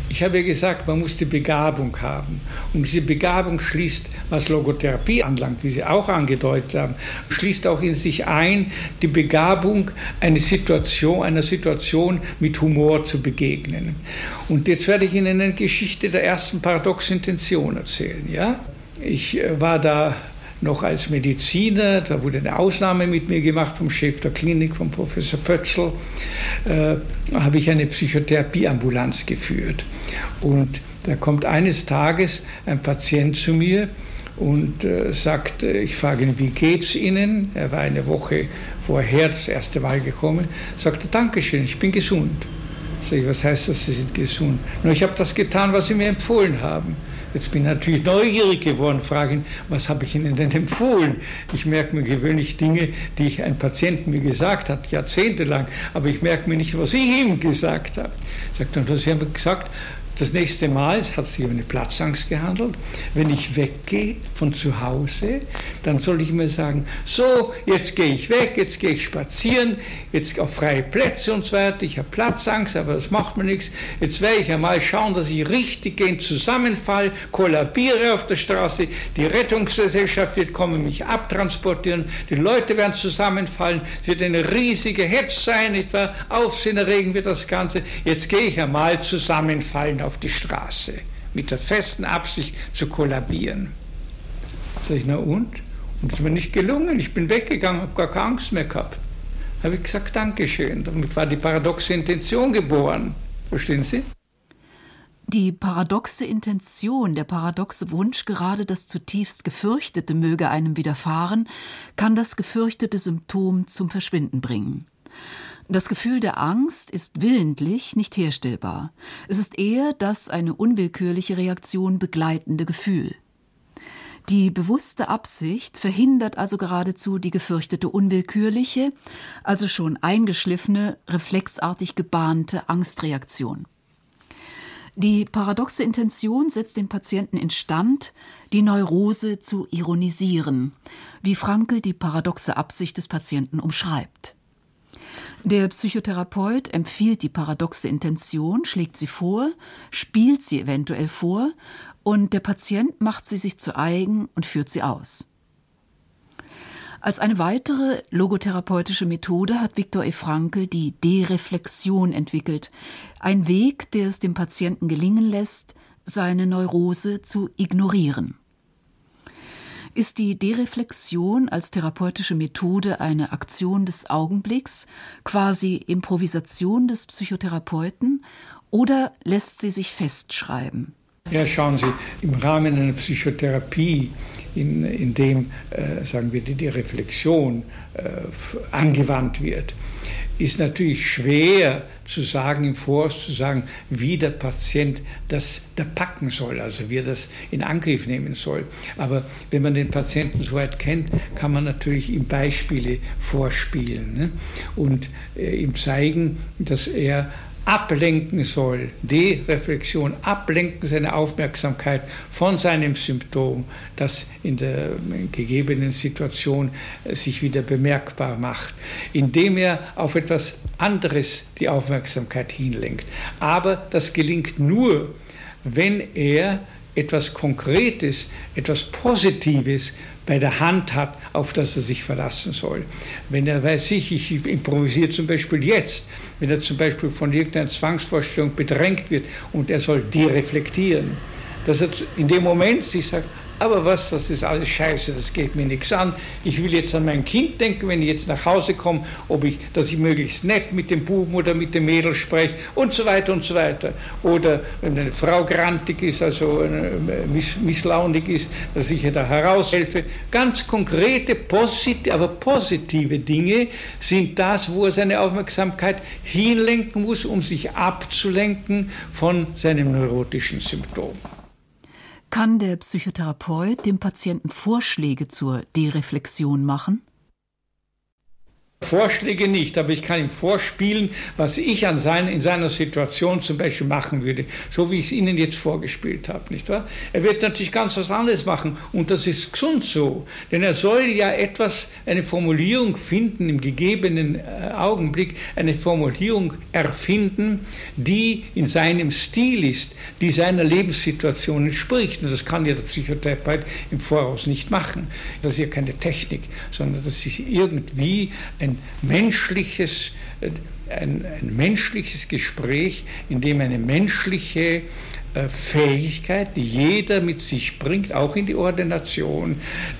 Ich habe ja gesagt, man muss die Begabung haben. Und diese Begabung schließt, was Logotherapie anlangt, wie Sie auch angedeutet haben, schließt auch in sich ein, die Begabung, eine Situation, einer Situation mit Humor zu begegnen. Und jetzt werde ich Ihnen eine Geschichte der ersten paradoxen Intention erzählen. Ja? Ich war da noch als Mediziner, da wurde eine Ausnahme mit mir gemacht vom Chef der Klinik, vom Professor Pötzl, äh, habe ich eine Psychotherapieambulanz geführt. Und da kommt eines Tages ein Patient zu mir und äh, sagt, äh, ich frage ihn, wie geht's Ihnen? Er war eine Woche vorher das erste Mal gekommen, sagte, Dankeschön, ich bin gesund. Sag ich, was heißt das, Sie sind gesund? Nur ich habe das getan, was Sie mir empfohlen haben. Jetzt bin ich natürlich neugierig geworden, frage ihn, was habe ich Ihnen denn empfohlen? Ich merke mir gewöhnlich Dinge, die ich ein Patient mir gesagt hat, jahrzehntelang, aber ich merke mir nicht, was ich ihm gesagt habe. Sagt dann, Sie haben gesagt, das nächste Mal, es hat sich um eine Platzangst gehandelt, wenn ich weggehe von zu Hause, dann soll ich mir sagen, so, jetzt gehe ich weg, jetzt gehe ich spazieren, jetzt auf freie Plätze und so weiter, ich habe Platzangst, aber das macht mir nichts. Jetzt werde ich einmal schauen, dass ich richtig gehend zusammenfall, kollabiere auf der Straße, die Rettungsgesellschaft wird kommen, mich abtransportieren, die Leute werden zusammenfallen, es wird eine riesige Hetze sein, etwa Aufsehen erregen wird das Ganze. Jetzt gehe ich einmal zusammenfallen auf die Straße, mit der festen Absicht zu kollabieren. Sag ich, na und? Und es ist mir nicht gelungen, ich bin weggegangen, habe gar keine Angst mehr gehabt. Habe ich gesagt, Dankeschön. Damit war die paradoxe Intention geboren. Verstehen Sie? Die paradoxe Intention, der paradoxe Wunsch, gerade das zutiefst Gefürchtete möge einem widerfahren, kann das gefürchtete Symptom zum Verschwinden bringen. Das Gefühl der Angst ist willentlich nicht herstellbar. Es ist eher das eine unwillkürliche Reaktion begleitende Gefühl. Die bewusste Absicht verhindert also geradezu die gefürchtete unwillkürliche, also schon eingeschliffene, reflexartig gebahnte Angstreaktion. Die paradoxe Intention setzt den Patienten instand, die Neurose zu ironisieren, wie Frankl die paradoxe Absicht des Patienten umschreibt. Der Psychotherapeut empfiehlt die paradoxe Intention, schlägt sie vor, spielt sie eventuell vor und der Patient macht sie sich zu eigen und führt sie aus. Als eine weitere logotherapeutische Methode hat Viktor E. Frankl die Dereflexion entwickelt, ein Weg, der es dem Patienten gelingen lässt, seine Neurose zu ignorieren. Ist die Dereflexion als therapeutische Methode eine Aktion des Augenblicks, quasi Improvisation des Psychotherapeuten, oder lässt sie sich festschreiben? Ja, schauen Sie, im Rahmen einer Psychotherapie, in, in dem, äh, sagen wir, die, die Reflexion äh, angewandt wird, ist natürlich schwer zu sagen, im Voraus zu sagen, wie der Patient das da packen soll, also wie er das in Angriff nehmen soll. Aber wenn man den Patienten soweit kennt, kann man natürlich ihm Beispiele vorspielen, ne? Und äh, ihm zeigen, dass er ablenken soll, die Reflexion, ablenken seine Aufmerksamkeit von seinem Symptom, das in der gegebenen Situation sich wieder bemerkbar macht, indem er auf etwas anderes die Aufmerksamkeit hinlenkt. Aber das gelingt nur, wenn er etwas Konkretes, etwas Positives bei der Hand hat, auf das er sich verlassen soll. Wenn er weiß, ich, ich improvisiere zum Beispiel jetzt, wenn er zum Beispiel von irgendeiner Zwangsvorstellung bedrängt wird und er soll dereflektieren, dass er in dem Moment sich sagt, aber was, das ist alles scheiße, das geht mir nichts an. Ich will jetzt an mein Kind denken, wenn ich jetzt nach Hause komme, ob ich, dass ich möglichst nett mit dem Buben oder mit dem Mädel spreche und so weiter und so weiter. Oder wenn eine Frau grantig ist, also miss, misslaunig ist, dass ich ihr da heraushelfe. Ganz konkrete, positive, aber positive Dinge sind das, wo er seine Aufmerksamkeit hinlenken muss, um sich abzulenken von seinem neurotischen Symptom. Kann der Psychotherapeut dem Patienten Vorschläge zur Dereflexion machen? Vorschläge nicht, aber ich kann ihm vorspielen, was ich an sein, in seiner Situation zum Beispiel machen würde, so wie ich es Ihnen jetzt vorgespielt habe, nicht wahr? Er wird natürlich ganz was anderes machen und das ist gesund so, denn er soll ja etwas, eine Formulierung finden im gegebenen äh, Augenblick, eine Formulierung erfinden, die in seinem Stil ist, die seiner Lebenssituation entspricht und das kann ja der Psychotherapeut im Voraus nicht machen. Das ist ja keine Technik, sondern das ist irgendwie ein Ein menschliches, ein, ein menschliches Gespräch, in dem eine menschliche äh, Fähigkeit, die jeder mit sich bringt, auch in die Ordination,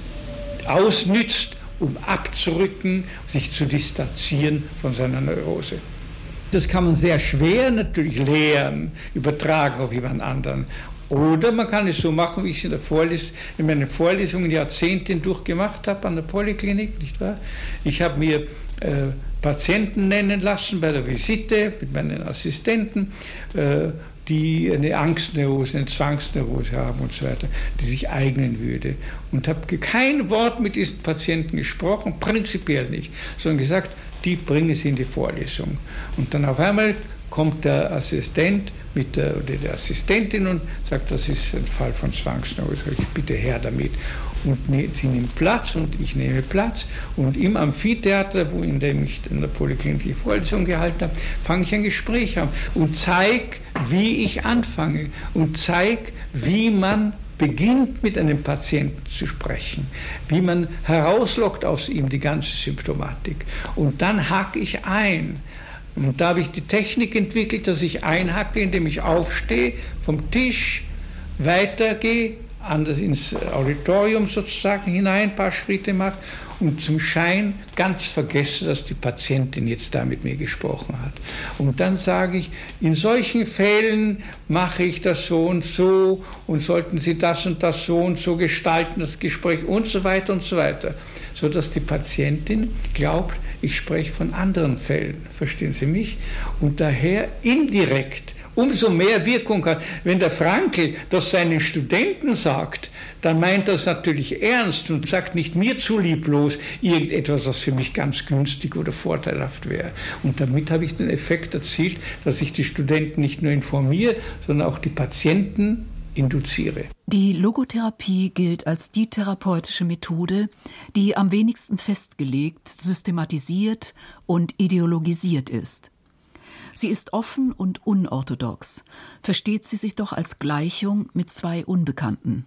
ausnützt, um abzurücken, sich zu distanzieren von seiner Neurose. Das kann man sehr schwer natürlich lehren, übertragen auf jemand anderen. Oder man kann es so machen, wie ich es in, der Vorles- in meinen Vorlesungen Jahrzehnte hindurch gemacht habe an der Poliklinik, nicht wahr? Ich habe mir äh, Patienten nennen lassen bei der Visite mit meinen Assistenten, äh, die eine Angstneurose, eine Zwangsneurose haben und so weiter, die sich eignen würde. Und habe kein Wort mit diesen Patienten gesprochen, prinzipiell nicht, sondern gesagt, die bringen sie in die Vorlesung. Und dann auf einmal kommt der Assistent mit der, oder die Assistentin und sagt, das ist ein Fall von Zwangsneurose, ich bitte her damit. Und ne, sie nimmt Platz und ich nehme Platz und im Amphitheater, wo in dem ich in der Poliklinik die Vorlesung gehalten habe, fange ich ein Gespräch an und zeige, wie ich anfange und zeige, wie man beginnt, mit einem Patienten zu sprechen, wie man herauslockt aus ihm die ganze Symptomatik. Und dann hake ich ein. Und da habe ich die Technik entwickelt, dass ich einhacke, indem ich aufstehe, vom Tisch weitergehe, anders ins Auditorium sozusagen hinein, ein paar Schritte mache und zum Schein ganz vergesse, dass die Patientin jetzt da mit mir gesprochen hat. Und dann sage ich, in solchen Fällen mache ich das so und so und sollten Sie das und das so und so gestalten, das Gespräch und so weiter und so weiter, sodass die Patientin glaubt, ich spreche von anderen Fällen, verstehen Sie mich? Und daher indirekt umso mehr Wirkung hat. Wenn der Frankl das seinen Studenten sagt, dann meint er es natürlich ernst und sagt nicht mir zu lieblos irgendetwas, was für mich ganz günstig oder vorteilhaft wäre. Und damit habe ich den Effekt erzielt, dass ich die Studenten nicht nur informiere, sondern auch die Patienten induziere. Die Logotherapie gilt als die therapeutische Methode, die am wenigsten festgelegt, systematisiert und ideologisiert ist. Sie ist offen und unorthodox, versteht sie sich doch als Gleichung mit zwei Unbekannten.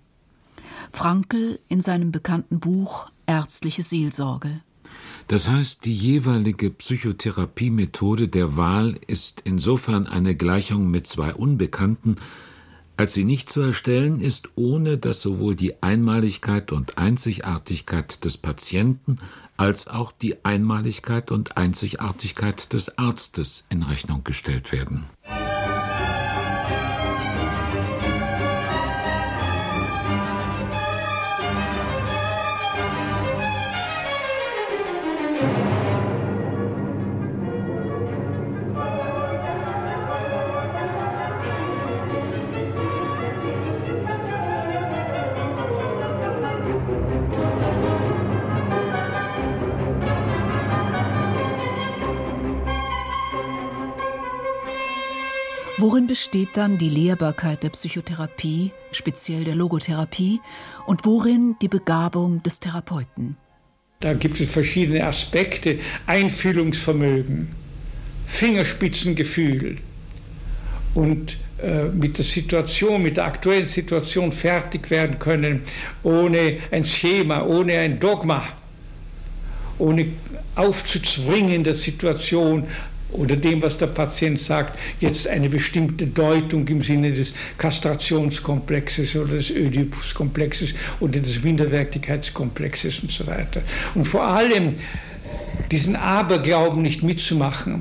Frankl in seinem bekannten Buch Ärztliche Seelsorge. Das heißt, die jeweilige Psychotherapiemethode der Wahl ist insofern eine Gleichung mit zwei Unbekannten, als sie nicht zu erstellen ist, ohne dass sowohl die Einmaligkeit und Einzigartigkeit des Patienten als auch die Einmaligkeit und Einzigartigkeit des Arztes in Rechnung gestellt werden. Worin besteht dann die Lehrbarkeit der Psychotherapie, speziell der Logotherapie, und worin die Begabung des Therapeuten? Da gibt es verschiedene Aspekte: Einfühlungsvermögen, Fingerspitzengefühl und äh, mit der Situation, mit der aktuellen Situation fertig werden können, ohne ein Schema, ohne ein Dogma, ohne aufzuzwingen der Situation oder dem, was der Patient sagt, jetzt eine bestimmte Deutung im Sinne des Kastrationskomplexes oder des Ödipuskomplexes oder des Minderwertigkeitskomplexes und so weiter. Und vor allem diesen Aberglauben nicht mitzumachen,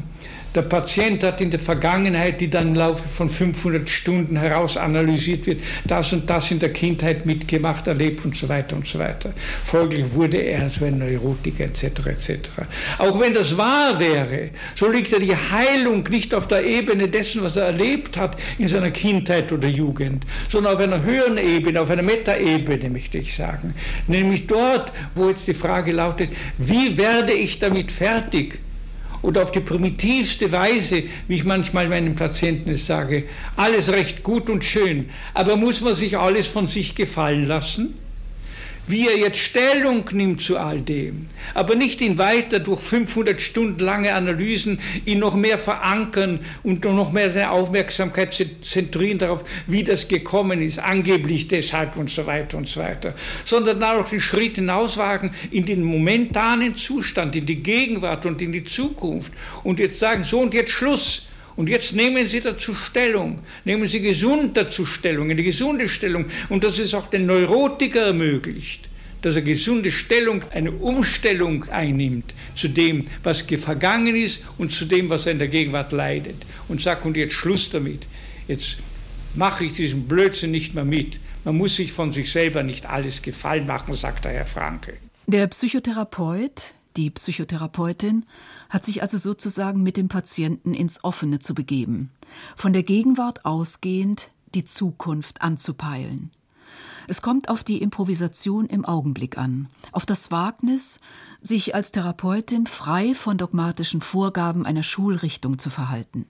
Der Patient hat in der Vergangenheit, die dann im Laufe von fünfhundert Stunden heraus analysiert wird, das und das in der Kindheit mitgemacht, erlebt und so weiter und so weiter. Folglich wurde er so ein Neurotiker et cetera et cetera. Auch wenn das wahr wäre, so liegt ja die Heilung nicht auf der Ebene dessen, was er erlebt hat in seiner Kindheit oder Jugend, sondern auf einer höheren Ebene, auf einer Metaebene, möchte ich sagen. Nämlich dort, wo jetzt die Frage lautet, wie werde ich damit fertig? Oder auf die primitivste Weise, wie ich manchmal meinen Patienten es sage, alles recht gut und schön, aber muss man sich alles von sich gefallen lassen? Wie er jetzt Stellung nimmt zu all dem, aber nicht ihn weiter durch fünfhundert Stunden lange Analysen, ihn noch mehr verankern und noch mehr seine Aufmerksamkeit zentrieren darauf, wie das gekommen ist, angeblich deshalb und so weiter und so weiter, sondern da noch den Schritt hinauswagen in den momentanen Zustand, in die Gegenwart und in die Zukunft und jetzt sagen, so und jetzt Schluss. Und jetzt nehmen Sie dazu Stellung, nehmen Sie gesund dazu Stellung, eine gesunde Stellung. Und das ist auch den Neurotiker ermöglicht, dass er gesunde Stellung, eine Umstellung einnimmt zu dem, was vergangen ist und zu dem, was er in der Gegenwart leidet. Und sagt, und jetzt Schluss damit. Jetzt mache ich diesen Blödsinn nicht mehr mit. Man muss sich von sich selber nicht alles gefallen machen, sagt der Herr Frankl. Der Psychotherapeut, die Psychotherapeutin, hat sich also sozusagen mit dem Patienten ins Offene zu begeben, von der Gegenwart ausgehend die Zukunft anzupeilen. Es kommt auf die Improvisation im Augenblick an, auf das Wagnis, sich als Therapeutin frei von dogmatischen Vorgaben einer Schulrichtung zu verhalten.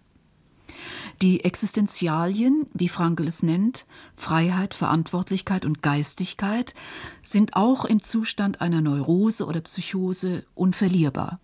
Die Existenzialien, wie Frankl es nennt, Freiheit, Verantwortlichkeit und Geistigkeit, sind auch im Zustand einer Neurose oder Psychose unverlierbar.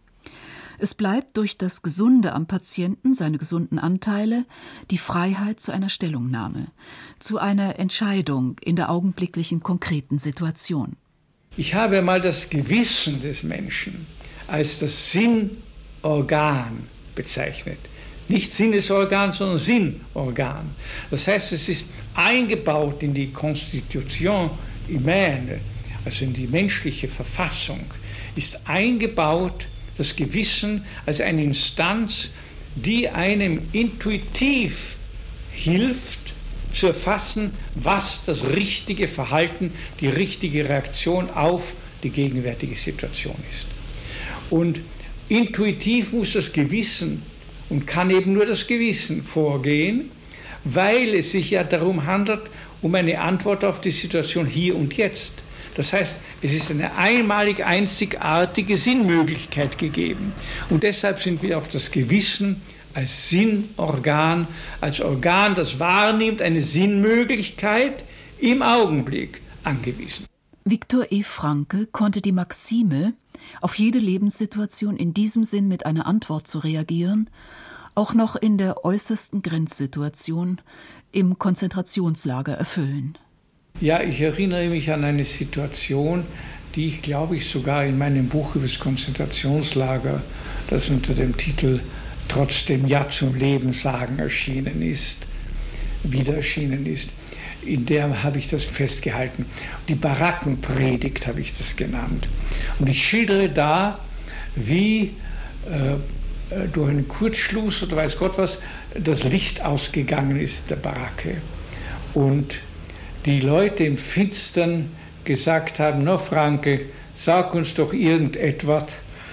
Es bleibt durch das Gesunde am Patienten, seine gesunden Anteile, die Freiheit zu einer Stellungnahme, zu einer Entscheidung in der augenblicklichen konkreten Situation. Ich habe mal das Gewissen des Menschen als das Sinnorgan bezeichnet. Nicht Sinnesorgan, sondern Sinnorgan. Das heißt, es ist eingebaut in die Constitution humaine, also in die menschliche Verfassung, ist eingebaut das Gewissen als eine Instanz, die einem intuitiv hilft, zu erfassen, was das richtige Verhalten, die richtige Reaktion auf die gegenwärtige Situation ist. Und intuitiv muss das Gewissen und kann eben nur das Gewissen vorgehen, weil es sich ja darum handelt, um eine Antwort auf die Situation hier und jetzt. Das heißt, es ist eine einmalig einzigartige Sinnmöglichkeit gegeben. Und deshalb sind wir auf das Gewissen als Sinnorgan, als Organ, das wahrnimmt, eine Sinnmöglichkeit im Augenblick angewiesen. Viktor E. Frankl konnte die Maxime, auf jede Lebenssituation in diesem Sinn mit einer Antwort zu reagieren, auch noch in der äußersten Grenzsituation im Konzentrationslager erfüllen. Ja, ich erinnere mich an eine Situation, die ich, glaube ich, sogar in meinem Buch über das Konzentrationslager, das unter dem Titel Trotzdem Ja zum Leben sagen erschienen ist, wieder erschienen ist. In der habe ich das festgehalten. Die Barackenpredigt habe ich das genannt. Und ich schildere da, wie äh, durch einen Kurzschluss oder weiß Gott was, das Licht ausgegangen ist der Baracke. Und die Leute im Finstern gesagt haben, no Frankl, sag uns doch irgendetwas,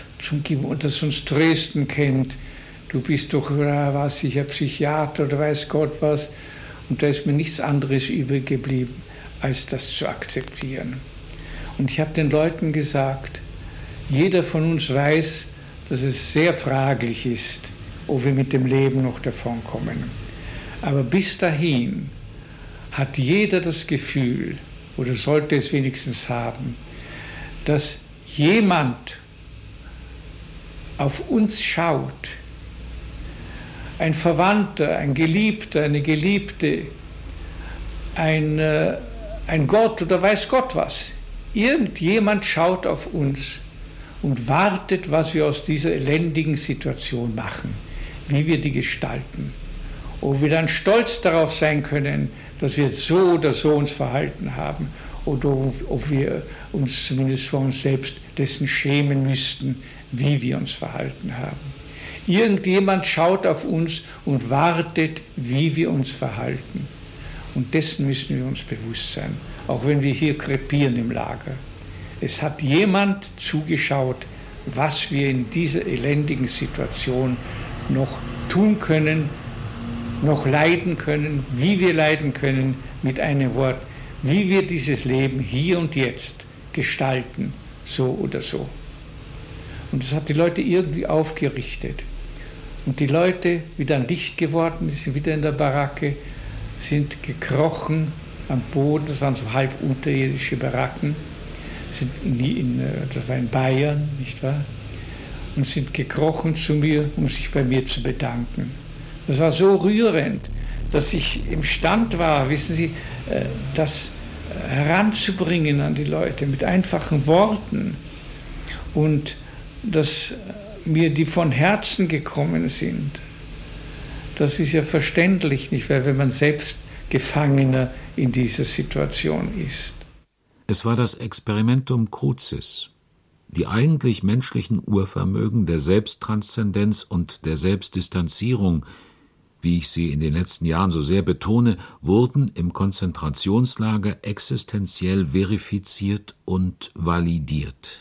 das uns Dresden kennt. Du bist doch, was ich, ein Psychiater oder weiß Gott was. Und da ist mir nichts anderes übrig geblieben, als das zu akzeptieren. Und ich habe den Leuten gesagt, jeder von uns weiß, dass es sehr fraglich ist, ob wir mit dem Leben noch davonkommen. Aber bis dahin hat jeder das Gefühl, oder sollte es wenigstens haben, dass jemand auf uns schaut, ein Verwandter, ein Geliebter, eine Geliebte, ein, äh, ein Gott oder weiß Gott was. Irgendjemand schaut auf uns und wartet, was wir aus dieser elendigen Situation machen, wie wir die gestalten. Ob wir dann stolz darauf sein können, dass wir so oder so uns verhalten haben, oder ob wir uns zumindest vor uns selbst dessen schämen müssten, wie wir uns verhalten haben. Irgendjemand schaut auf uns und wartet, wie wir uns verhalten. Und dessen müssen wir uns bewusst sein, auch wenn wir hier krepieren im Lager. Es hat jemand zugeschaut, was wir in dieser elendigen Situation noch tun können, noch leiden können, wie wir leiden können, mit einem Wort, wie wir dieses Leben hier und jetzt gestalten, so oder so. Und das hat die Leute irgendwie aufgerichtet. Und die Leute, wie dann Licht geworden ist, sind wieder in der Baracke, sind gekrochen am Boden, das waren so halb unterirdische Baracken, sind in, in, das war in Bayern, nicht wahr? Und sind gekrochen zu mir, um sich bei mir zu bedanken. Das war so rührend, dass ich imstand war, wissen Sie, das heranzubringen an die Leute mit einfachen Worten und dass mir die von Herzen gekommen sind. Das ist ja verständlich nicht, weil wenn man selbst Gefangener in dieser Situation ist. Es war das Experimentum Crucis. Die eigentlich menschlichen Urvermögen der Selbsttranszendenz und der Selbstdistanzierung, wie ich sie in den letzten Jahren so sehr betone, wurden im Konzentrationslager existenziell verifiziert und validiert.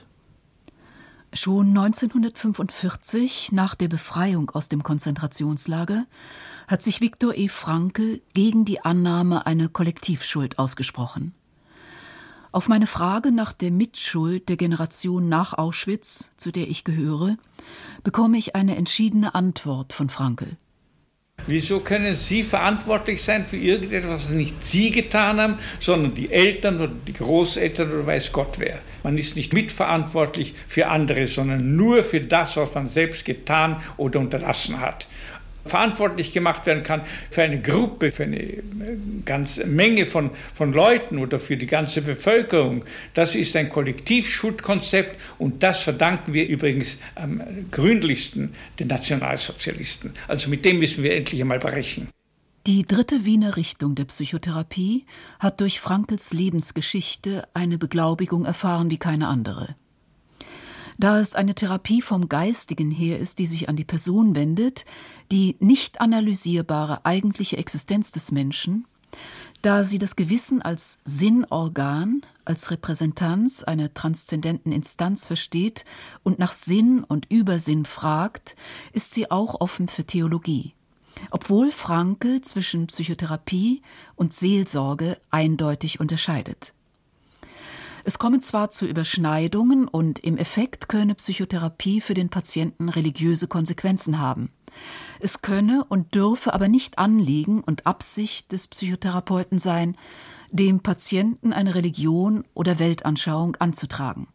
Schon neunzehnhundertfünfundvierzig, nach der Befreiung aus dem Konzentrationslager, hat sich Viktor E. Frankl gegen die Annahme einer Kollektivschuld ausgesprochen. Auf meine Frage nach der Mitschuld der Generation nach Auschwitz, zu der ich gehöre, bekomme ich eine entschiedene Antwort von Frankl. Wieso können Sie verantwortlich sein für irgendetwas, was nicht Sie getan haben, sondern die Eltern oder die Großeltern oder weiß Gott wer? Man ist nicht mitverantwortlich für andere, sondern nur für das, was man selbst getan oder unterlassen hat. Verantwortlich gemacht werden kann für eine Gruppe, für eine ganze Menge von, von Leuten oder für die ganze Bevölkerung. Das ist ein Kollektivschuldkonzept und das verdanken wir übrigens am gründlichsten den Nationalsozialisten. Also mit dem müssen wir endlich einmal brechen. Die dritte Wiener Richtung der Psychotherapie hat durch Frankls Lebensgeschichte eine Beglaubigung erfahren wie keine andere. Da es eine Therapie vom Geistigen her ist, die sich an die Person wendet, die nicht analysierbare eigentliche Existenz des Menschen, da sie das Gewissen als Sinnorgan, als Repräsentanz einer transzendenten Instanz versteht und nach Sinn und Übersinn fragt, ist sie auch offen für Theologie. Obwohl Frankl zwischen Psychotherapie und Seelsorge eindeutig unterscheidet. Es komme zwar zu Überschneidungen und im Effekt könne Psychotherapie für den Patienten religiöse Konsequenzen haben. Es könne und dürfe aber nicht Anliegen und Absicht des Psychotherapeuten sein, dem Patienten eine Religion oder Weltanschauung anzutragen.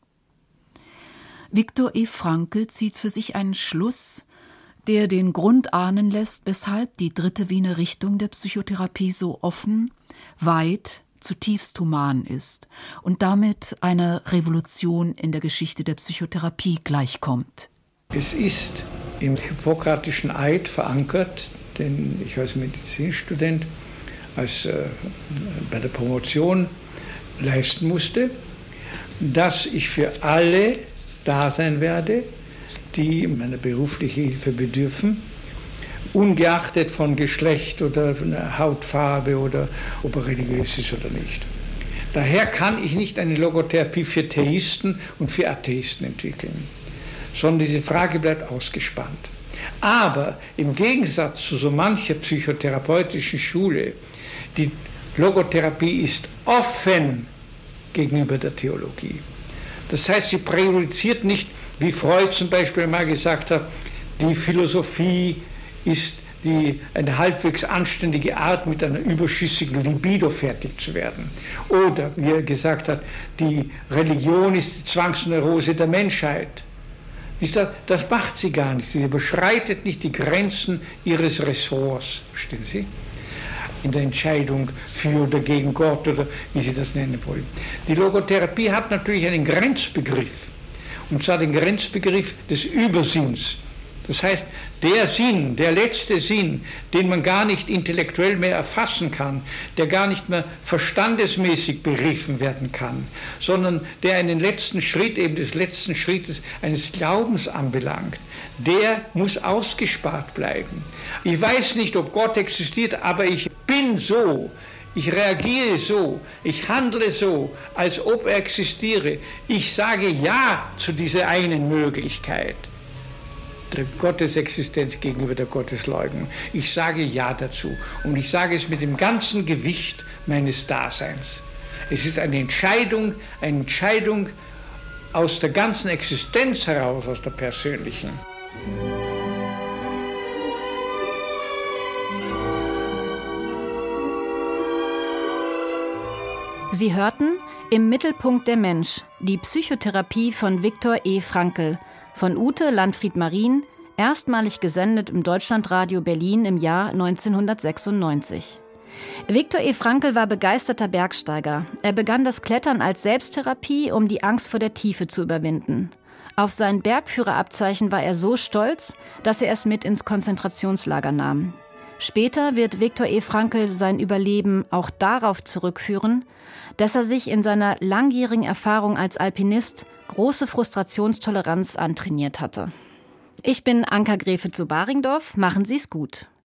Viktor E. Frankl zieht für sich einen Schluss, der den Grund ahnen lässt, weshalb die dritte Wiener Richtung der Psychotherapie so offen, weit, zutiefst human ist und damit einer Revolution in der Geschichte der Psychotherapie gleichkommt. Es ist im Hippokratischen Eid verankert, den ich als Medizinstudent als, äh, bei der Promotion leisten musste, dass ich für alle da sein werde, die meiner beruflichen Hilfe bedürfen, ungeachtet von Geschlecht oder von Hautfarbe oder ob er religiös ist oder nicht. Daher kann ich nicht eine Logotherapie für Theisten und für Atheisten entwickeln, sondern diese Frage bleibt ausgespannt. Aber im Gegensatz zu so mancher psychotherapeutischen Schule, die Logotherapie ist offen gegenüber der Theologie. Das heißt, sie präjudiziert nicht, wie Freud zum Beispiel mal gesagt hat, die Philosophie ist die, eine halbwegs anständige Art, mit einer überschüssigen Libido fertig zu werden. Oder, wie er gesagt hat, die Religion ist die Zwangsneurose der Menschheit. Das macht sie gar nicht. Sie überschreitet nicht die Grenzen ihres Ressorts, verstehen Sie? In der Entscheidung für oder gegen Gott oder wie Sie das nennen wollen. Die Logotherapie hat natürlich einen Grenzbegriff. Und zwar den Grenzbegriff des Übersinns. Das heißt, der Sinn, der letzte Sinn, den man gar nicht intellektuell mehr erfassen kann, der gar nicht mehr verstandesmäßig begriffen werden kann, sondern der einen letzten Schritt, eben des letzten Schrittes eines Glaubens anbelangt, der muss ausgespart bleiben. Ich weiß nicht, ob Gott existiert, aber ich bin so. Ich reagiere so, ich handle so, als ob er existiere. Ich sage Ja zu dieser einen Möglichkeit, der Gottesexistenz gegenüber der Gottesleugnung. Ich sage Ja dazu und ich sage es mit dem ganzen Gewicht meines Daseins. Es ist eine Entscheidung, eine Entscheidung aus der ganzen Existenz heraus, aus der persönlichen. Sie hörten Im Mittelpunkt der Mensch, die Psychotherapie von Viktor E. Frankl, von Ute Landfried-Marien, erstmalig gesendet im Deutschlandradio Berlin im Jahr neunzehnhundertsechsundneunzig. Viktor E. Frankl war begeisterter Bergsteiger. Er begann das Klettern als Selbsttherapie, um die Angst vor der Tiefe zu überwinden. Auf sein Bergführerabzeichen war er so stolz, dass er es mit ins Konzentrationslager nahm. Später wird Viktor E. Frankl sein Überleben auch darauf zurückführen, dass er sich in seiner langjährigen Erfahrung als Alpinist große Frustrationstoleranz antrainiert hatte. Ich bin Anka Gräfe zu Baringdorf. Machen Sie's gut.